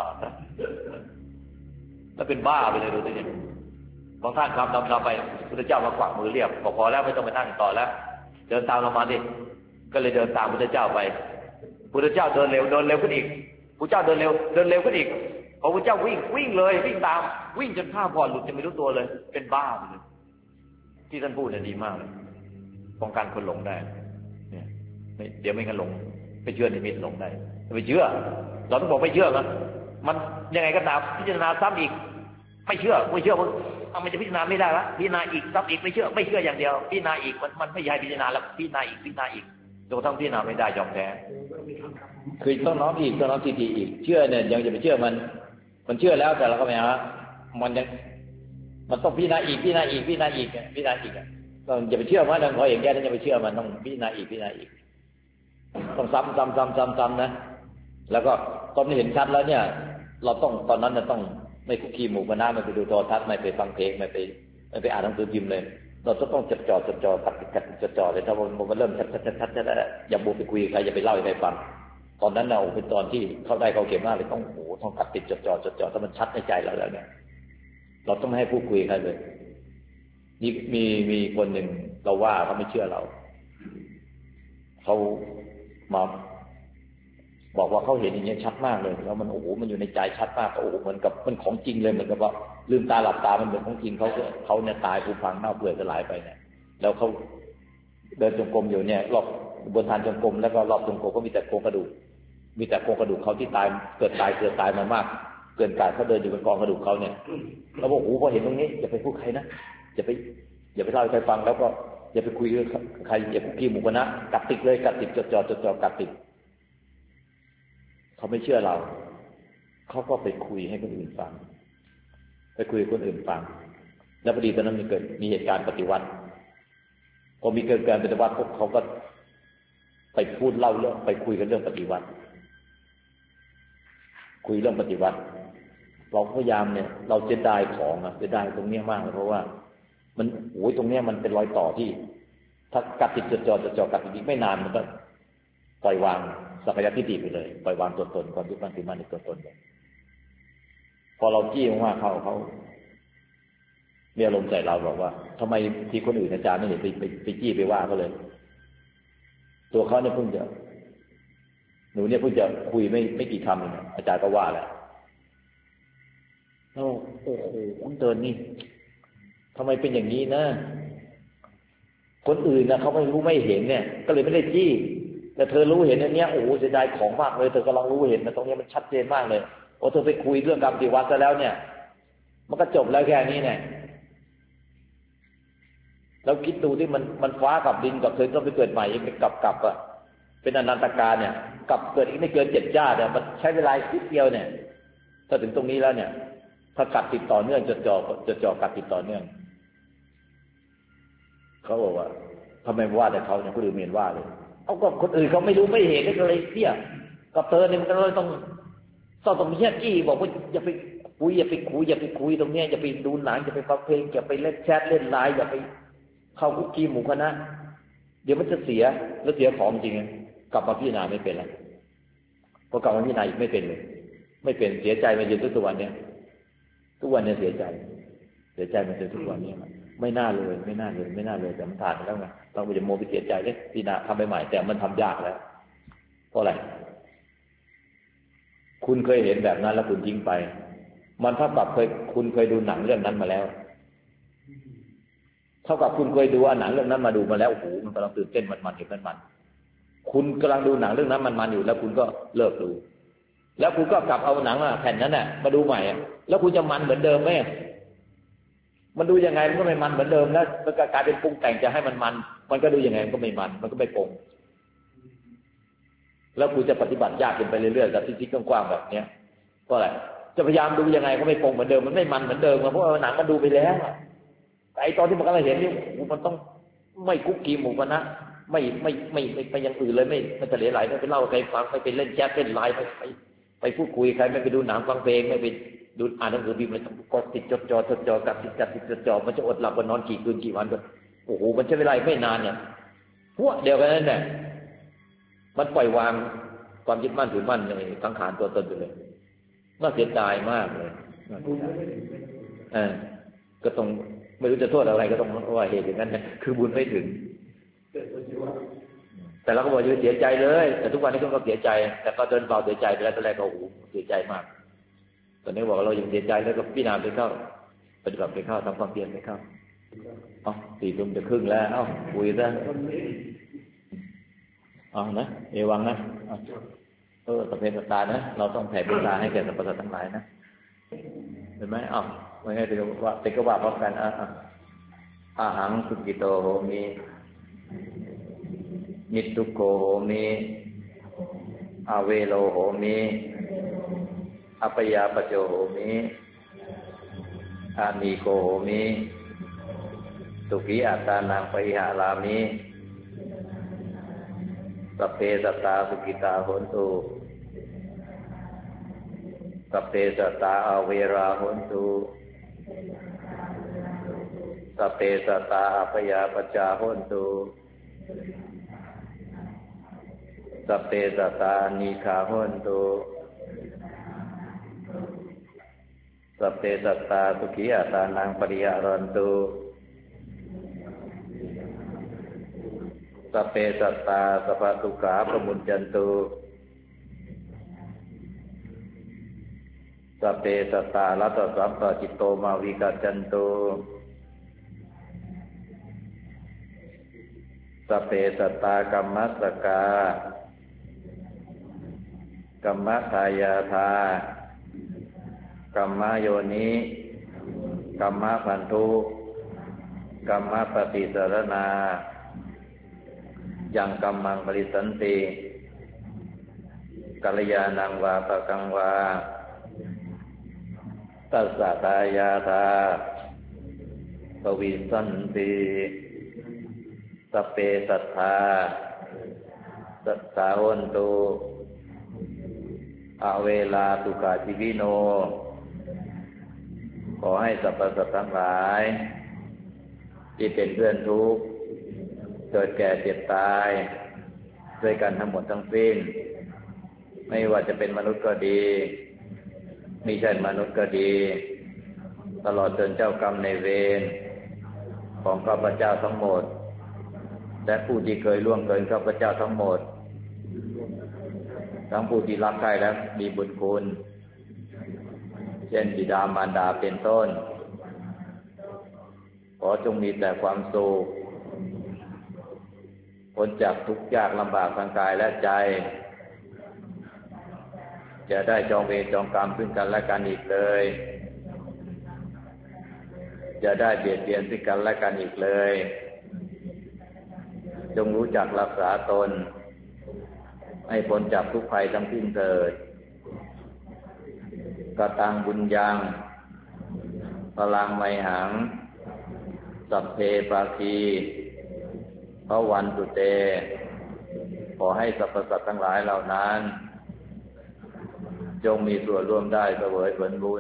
แล้วเป็นบ้าไปเลยดูสิเนี่ยบางท่านทำไปพุทธเจ้ามากวักมือเรียกบอกพอแล้วไม่ต้องไปนั่งต่อแล้วเดินตามเรามาดิก็เลยเดินตามพุทธเจ้าไปพุทธเจ้าเดินเร็วขึ้นอีกพุทธเจ้าเดินเร็วขึ้นอีกพอพุทธเจ้าวิ่งเลยวิ่งตามวิ่งจนผ้าผ่อนหลุดจะไม่รู้ตัวเลยเป็นบ้าไปเลยที่ท่านพูดเนี่ยดีมากเลยป้องกันคนหลงได้เนี่ยเดี๋ยวไม่งั้นหลงไปเชื่อนิมิตหลงได้ไปเชื่อเราต้องบอกไม่เชื่อกันมันยังไงก็ตามพิจารณาซ้ำอีกไม่เชื่อมันจะพิจารณาไม่ได้ละพิจารณาอีกซ้ำอีกไม่เชื่ออย่างเดียวพิจารณาอีกมันไม่ใช่พิจารณาแล้วพิจารณาอีกจนทั้งพิจารณาไม่ได้ยอมแพ้คือต้องน้อมทีอีกเชื่อเนี่ยยังจะไปเชื่อมันเชื่อแล้วแต่เราก็ไม่เอามันต้องพิจารณาอีกต้องอย่าไปเชื่อมันพออย่างแก่ต้องอย่าไปเชื่อมันต้องพิจารณาอีกต้องซ้ำนะแล้วก็ตอนนี้เห็นชัดแล้วเนี่ยเราต้องตอนนั้นเนี่ยต้องไม่คุกคีหมู่คณะไม่ไปดูโทรทัศน์ไม่ไปฟังเพลงไม่ไปอ่านหนังสือพิมพ์เลยเราต้องจดจ่อกัดเลยถ้ามันเริ่มชัดแล้วอย่าบุกไปคุยใครอย่าไปเล่าให้ใครฟังตอนนั้นเราเป็นตอนที่เข้าได้เขาเข็มมากเลยต้องกัดติดจดจ่อถ้ามันชัดในใจเราแล้วเนี่ยเราต้องไม่ให้พูดคุยใครเลยนี่มีคนหนึ่งเราว่าเขาไม่เชื่อเราเขามาบอกว่าเขาเห็นอย่างนี้ชัดมากเลยแล้วมันโอ้โหมันอยู่ในใจชัดมากโอ้โหเหมือนกับมันของจริงเลยเหมือนกับว่าลืมตาหลับตามันเหมือนของจริงเขาเนี่ยตายผุพังเน่าเปื่อยสลายไปเนี่ยแล้วเขาเดินจงกรมอยู่เนี่ยรอบบนทางจงกรมแล้วก็รอบจงกรมก็มีแต่โครงกระดูกเขาที่ตายเกิดตายมามากเกินกาดเขาเดินอยู่บนกองกระดูกเขาเนี่ยเราบอกโอ้โหพอเห็นตรงนี้อย่าไปพูดใครนะอย่าไปเล่าให้ใครฟังแล้วก็อย่าไปคุยกับใครอย่าคุกคีหมู่คณะกัดติดเลยกัดติดจดจ่อกัดติดเขาไม่เชื่อเราเขาก็ไปคุยให้คนอื่นฟังแล้วพอดีตอนนั้นมีเหตุการณ์ปฏิวัติพอมีเกิดการปฏิวัติพวกเขาก็ไปพูดเล่าเรื่องไปคุยกันเรื่องปฏิวัติเราพยายามเนี่ยเราเสียดายของเสียดายตรงนี้มากเพราะว่ามันโอ้ยตรงนี้มันเป็นรอยต่อที่ถ้ากัดติดจดจ่อกัดติดไม่นานมันก็ปล่อยวางสักยะทิฏฐิไปเลยปล่อยวางตัวตนความยึดมั่นถือมั่นในตัวตนเลยพอเราจี้มากๆเขามีอารมณ์ใส่เราบอกว่าทำไมที่คนอื่นอาจารย์ไม่เห็นไปจี้ไปว่าเขาเลยตัวเขาเนี่ยเพิ่งจะหนูเนี่ยเพิ่งจะคุยไม่กี่คำอาจารย์ก็ว่าแล้วโอ้โหเดินนี่ทำไมเป็นอย่างนี้นะคนอื่นนะเขาไม่รู้ไม่เห็นเนี่ยก็เลยไม่ได้จี้แต่เธอรู้เห็นอันเนี้ยโอ้โหเสียดายของมากเลยเธอกำลังรู้เห็นนะตรงนี้มันชัดเจนมากเลยโอ้เธอไปคุยเรื่องกรรมติวัฏซะแล้วเนี่ยมันก็จบแล้วแค่นี้เนี่ยแล้วคิดดูที่มันฟ้ากับดินกับเธอต้องไปเกิดใหม่เป็นกลับอ่ะเป็นอนันตกาลเนี่ยกลับเกิดอีกไม่เกิน7 ชาติเนี่ยมันใช้เวลานิดเดียวเนี่ยถ้าถึงตรงนี้แล้วเนี่ยถ้ากัดติดต่อเนื่องจดจ่อกัดติดต่อเนื่องเขาบอกว่าทำไมว่าแต่เขาเนี่ยคนอื่นเห็นว่าเลยเอาก็คนอื่นเขาไม่รู้ไม่เห็นก็เลยเนี่ยกับเธอเนี่ยมันก็เลยต้องมีแค่จี้บอกว่าอย่าไปคุยอย่าไปคุยตรงเนี้ยอย่าไปดูหนังอย่าไปฟังเพลงอย่าไปเล่นแชทเล่นไลน์อย่าไปเข้าคุกกี้หมู่คณะเดี๋ยวมันจะเสียแล้วเสียของจริงกลับมาพิจารณาไม่เป็นแล้วพอกลับมาพิจารณาอีกไม่เป็นเลยไม่เป็นเสียใจมาจนทุกวันเนี่ยทุกวันเนี่ยเสียใจมาจนทุกวันนี้ไม่น่าเลยแต่มันผ่านไปแล้วไงเราจะโมไปเสียใจเลยพิจารณาทำไปใหม่แต่มันทำยากแล้วเพราะอะไรคุณเคยเห็นแบบนั้นแล้วคุณทิ้งไปมันเท่ากับคุณเคยดูหนังเรื่องนั้นมาแล้วเท่ากับคุณเคยดูหนังเรื่องนั้นมาดูมาแล้วโอ้โหมันกำลังตื่นเต้นมันเห็นมันคุณกำลังดูหนังเรื่องนั้นมันอยู่แล้วคุณก็เลิกดูแล้วคุณก็กลับเอาหนังแผ่นนั้นน่ะมาดูใหม่แล้วคุณจะมันเหมือนเดิมไหมมันดูยังไงมันก็ไม่มันเหมือนเดิมแล้วมันก็กลายเป็นปรุงแต่งจะให้มันก็ดูยังไงมันก็ไม่มันก็ไม่ปรุงแล้วคุณจะปฏิบัติยากขึ้นไปเรื่อยๆกับที่กว้างๆแบบเนี้ยเพราะอะไรจะพยายามดูยังไงก็ไม่ปรุงเหมือนเดิมมันไม่มันเหมือนเดิมเพราะว่าหนังมันดูไปแล้วไอ้ตอนที่มันกำลังเห็นนี่มันต้องไม่คุกกี้หมู่กันนะไม่ไปอย่างอื่นเลยไม่ทะเลไหลไม่ไปเล่าใครฟังไม่ไปเล่นแชทเล่นไลน์ไปพูดคุยใครไม่ไปดูหนังฟังเพลงไม่ไปดูอ่านหนังสือพิมพ์เลยต้องกดติดจดจ่อกับติดจดจ่อมันจะอดหลับวันนอนกี่คืนกี่วันก็โอ้โหมันใช้เวลาไม่นานเนี่ยพวกเดียวกันนั่นแหละมันปล่อยวางความยึดมั่นถือมั่นในสังขารตัวตนไปเลยน่าเสียดายมากเลยก็ต้องไม่รู้จะโทษอะไรก็ต้องว่าเหตุอย่างนั้นนะคือบุญไม่ถึงแต่เราก็บอกอย่าเสียใจเลยแต่ทุกวันนี้ก็เสียใจแต่ก็เดินเบาเสียใจไปแล้วตอนแรกก็โอ้โหเสียใจมากตอนนี้บอกเรายังเสียใจแล้วก็พิจารณาไปเข้าปฏิบัติไปเข้าทำความเพียรไปเข้า4 ทุ่มจะครึ่งแล้วคุยซะนะเอวังนะสัพเพสัตตานะเราต้องแผ่เมตตาให้แก่สรรพสัตว์ทั้งหลายนะเห็นไหมไม่ให้เป็นว่าพร้อมกันอาหังสุกิโตโหมินิทุโกโหมิอาเวโลโหมิอัปยาปโจโหมิอานีโกโหมิสุขีอัตตานังปริหารามิสัพเพสัตตาสุขิตาโหนตุสัพเพสัตตาอาเวราโหนตุสัพเพสัตตาอัปยาปจาโหนตุสัพเพสัตตานีฆาโหนตุสัพเพสัตตาสุขีอัตตานังปริหารันตุสัพเพสัตตาสัพพทุกขาปมุญจันตุสัพเพสัตตารัตสัมปจิตโตมาวิกัจจันตุสัพเพสัตตากัมมัสสกากัมมะทายาทากัมมะโยนิกัมมะพันธุกัมมะปฏิสารนายังกัมมังปริสันติกัลยาณังวาปะกังวาตัสสะทายาทาปวิสันติสัพเพสัทธาสัทธาโหนตุอเวลาทุกขาชีวิโนขอให้สรรพสัตว์ทั้งหลายที่เป็นเพื่อนทุกข์เกิดแก่เจ็บตายด้วยกันทั้งหมดทั้งสิ้นไม่ว่าจะเป็นมนุษย์ก็ดีไม่ใช่มนุษย์ก็ดีตลอดจนเจ้ากรรมในเวรของข้าพเจ้าทั้งหมดและผู้ที่เคยล่วงเกินข้าพเจ้าทั้งหมดทั้งผู้ที่รักใคร่และมีบุญคุณเช่นบิดามารดาเป็นต้นอจงมีแต่ความสุขพ้นจากทุกข์ยากลำบากทางกายและใจจะได้จองเวรจองกรรมซึ่งกันและกันอีกเลยจะได้เบียดเบียนซึ่งกันและกันอีกเลยจงรู้จักรักษาตนให้พ้นจากทุกภัยทั้งสิ้นเถิดกตังบุญยังพลังไมหังสัพเพปาคีพระวันตุเตขอให้สรรพสัตว์ทั้งหลายเหล่านั้นจงมีส่วนร่วมได้เสวยผลบุญ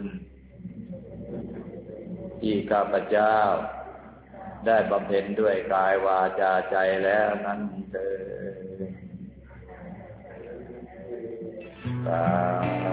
ที่ข้าพเจ้าได้บำเพ็ญด้วยกายวาจาใจแล้วนั้นเถิดสาธุ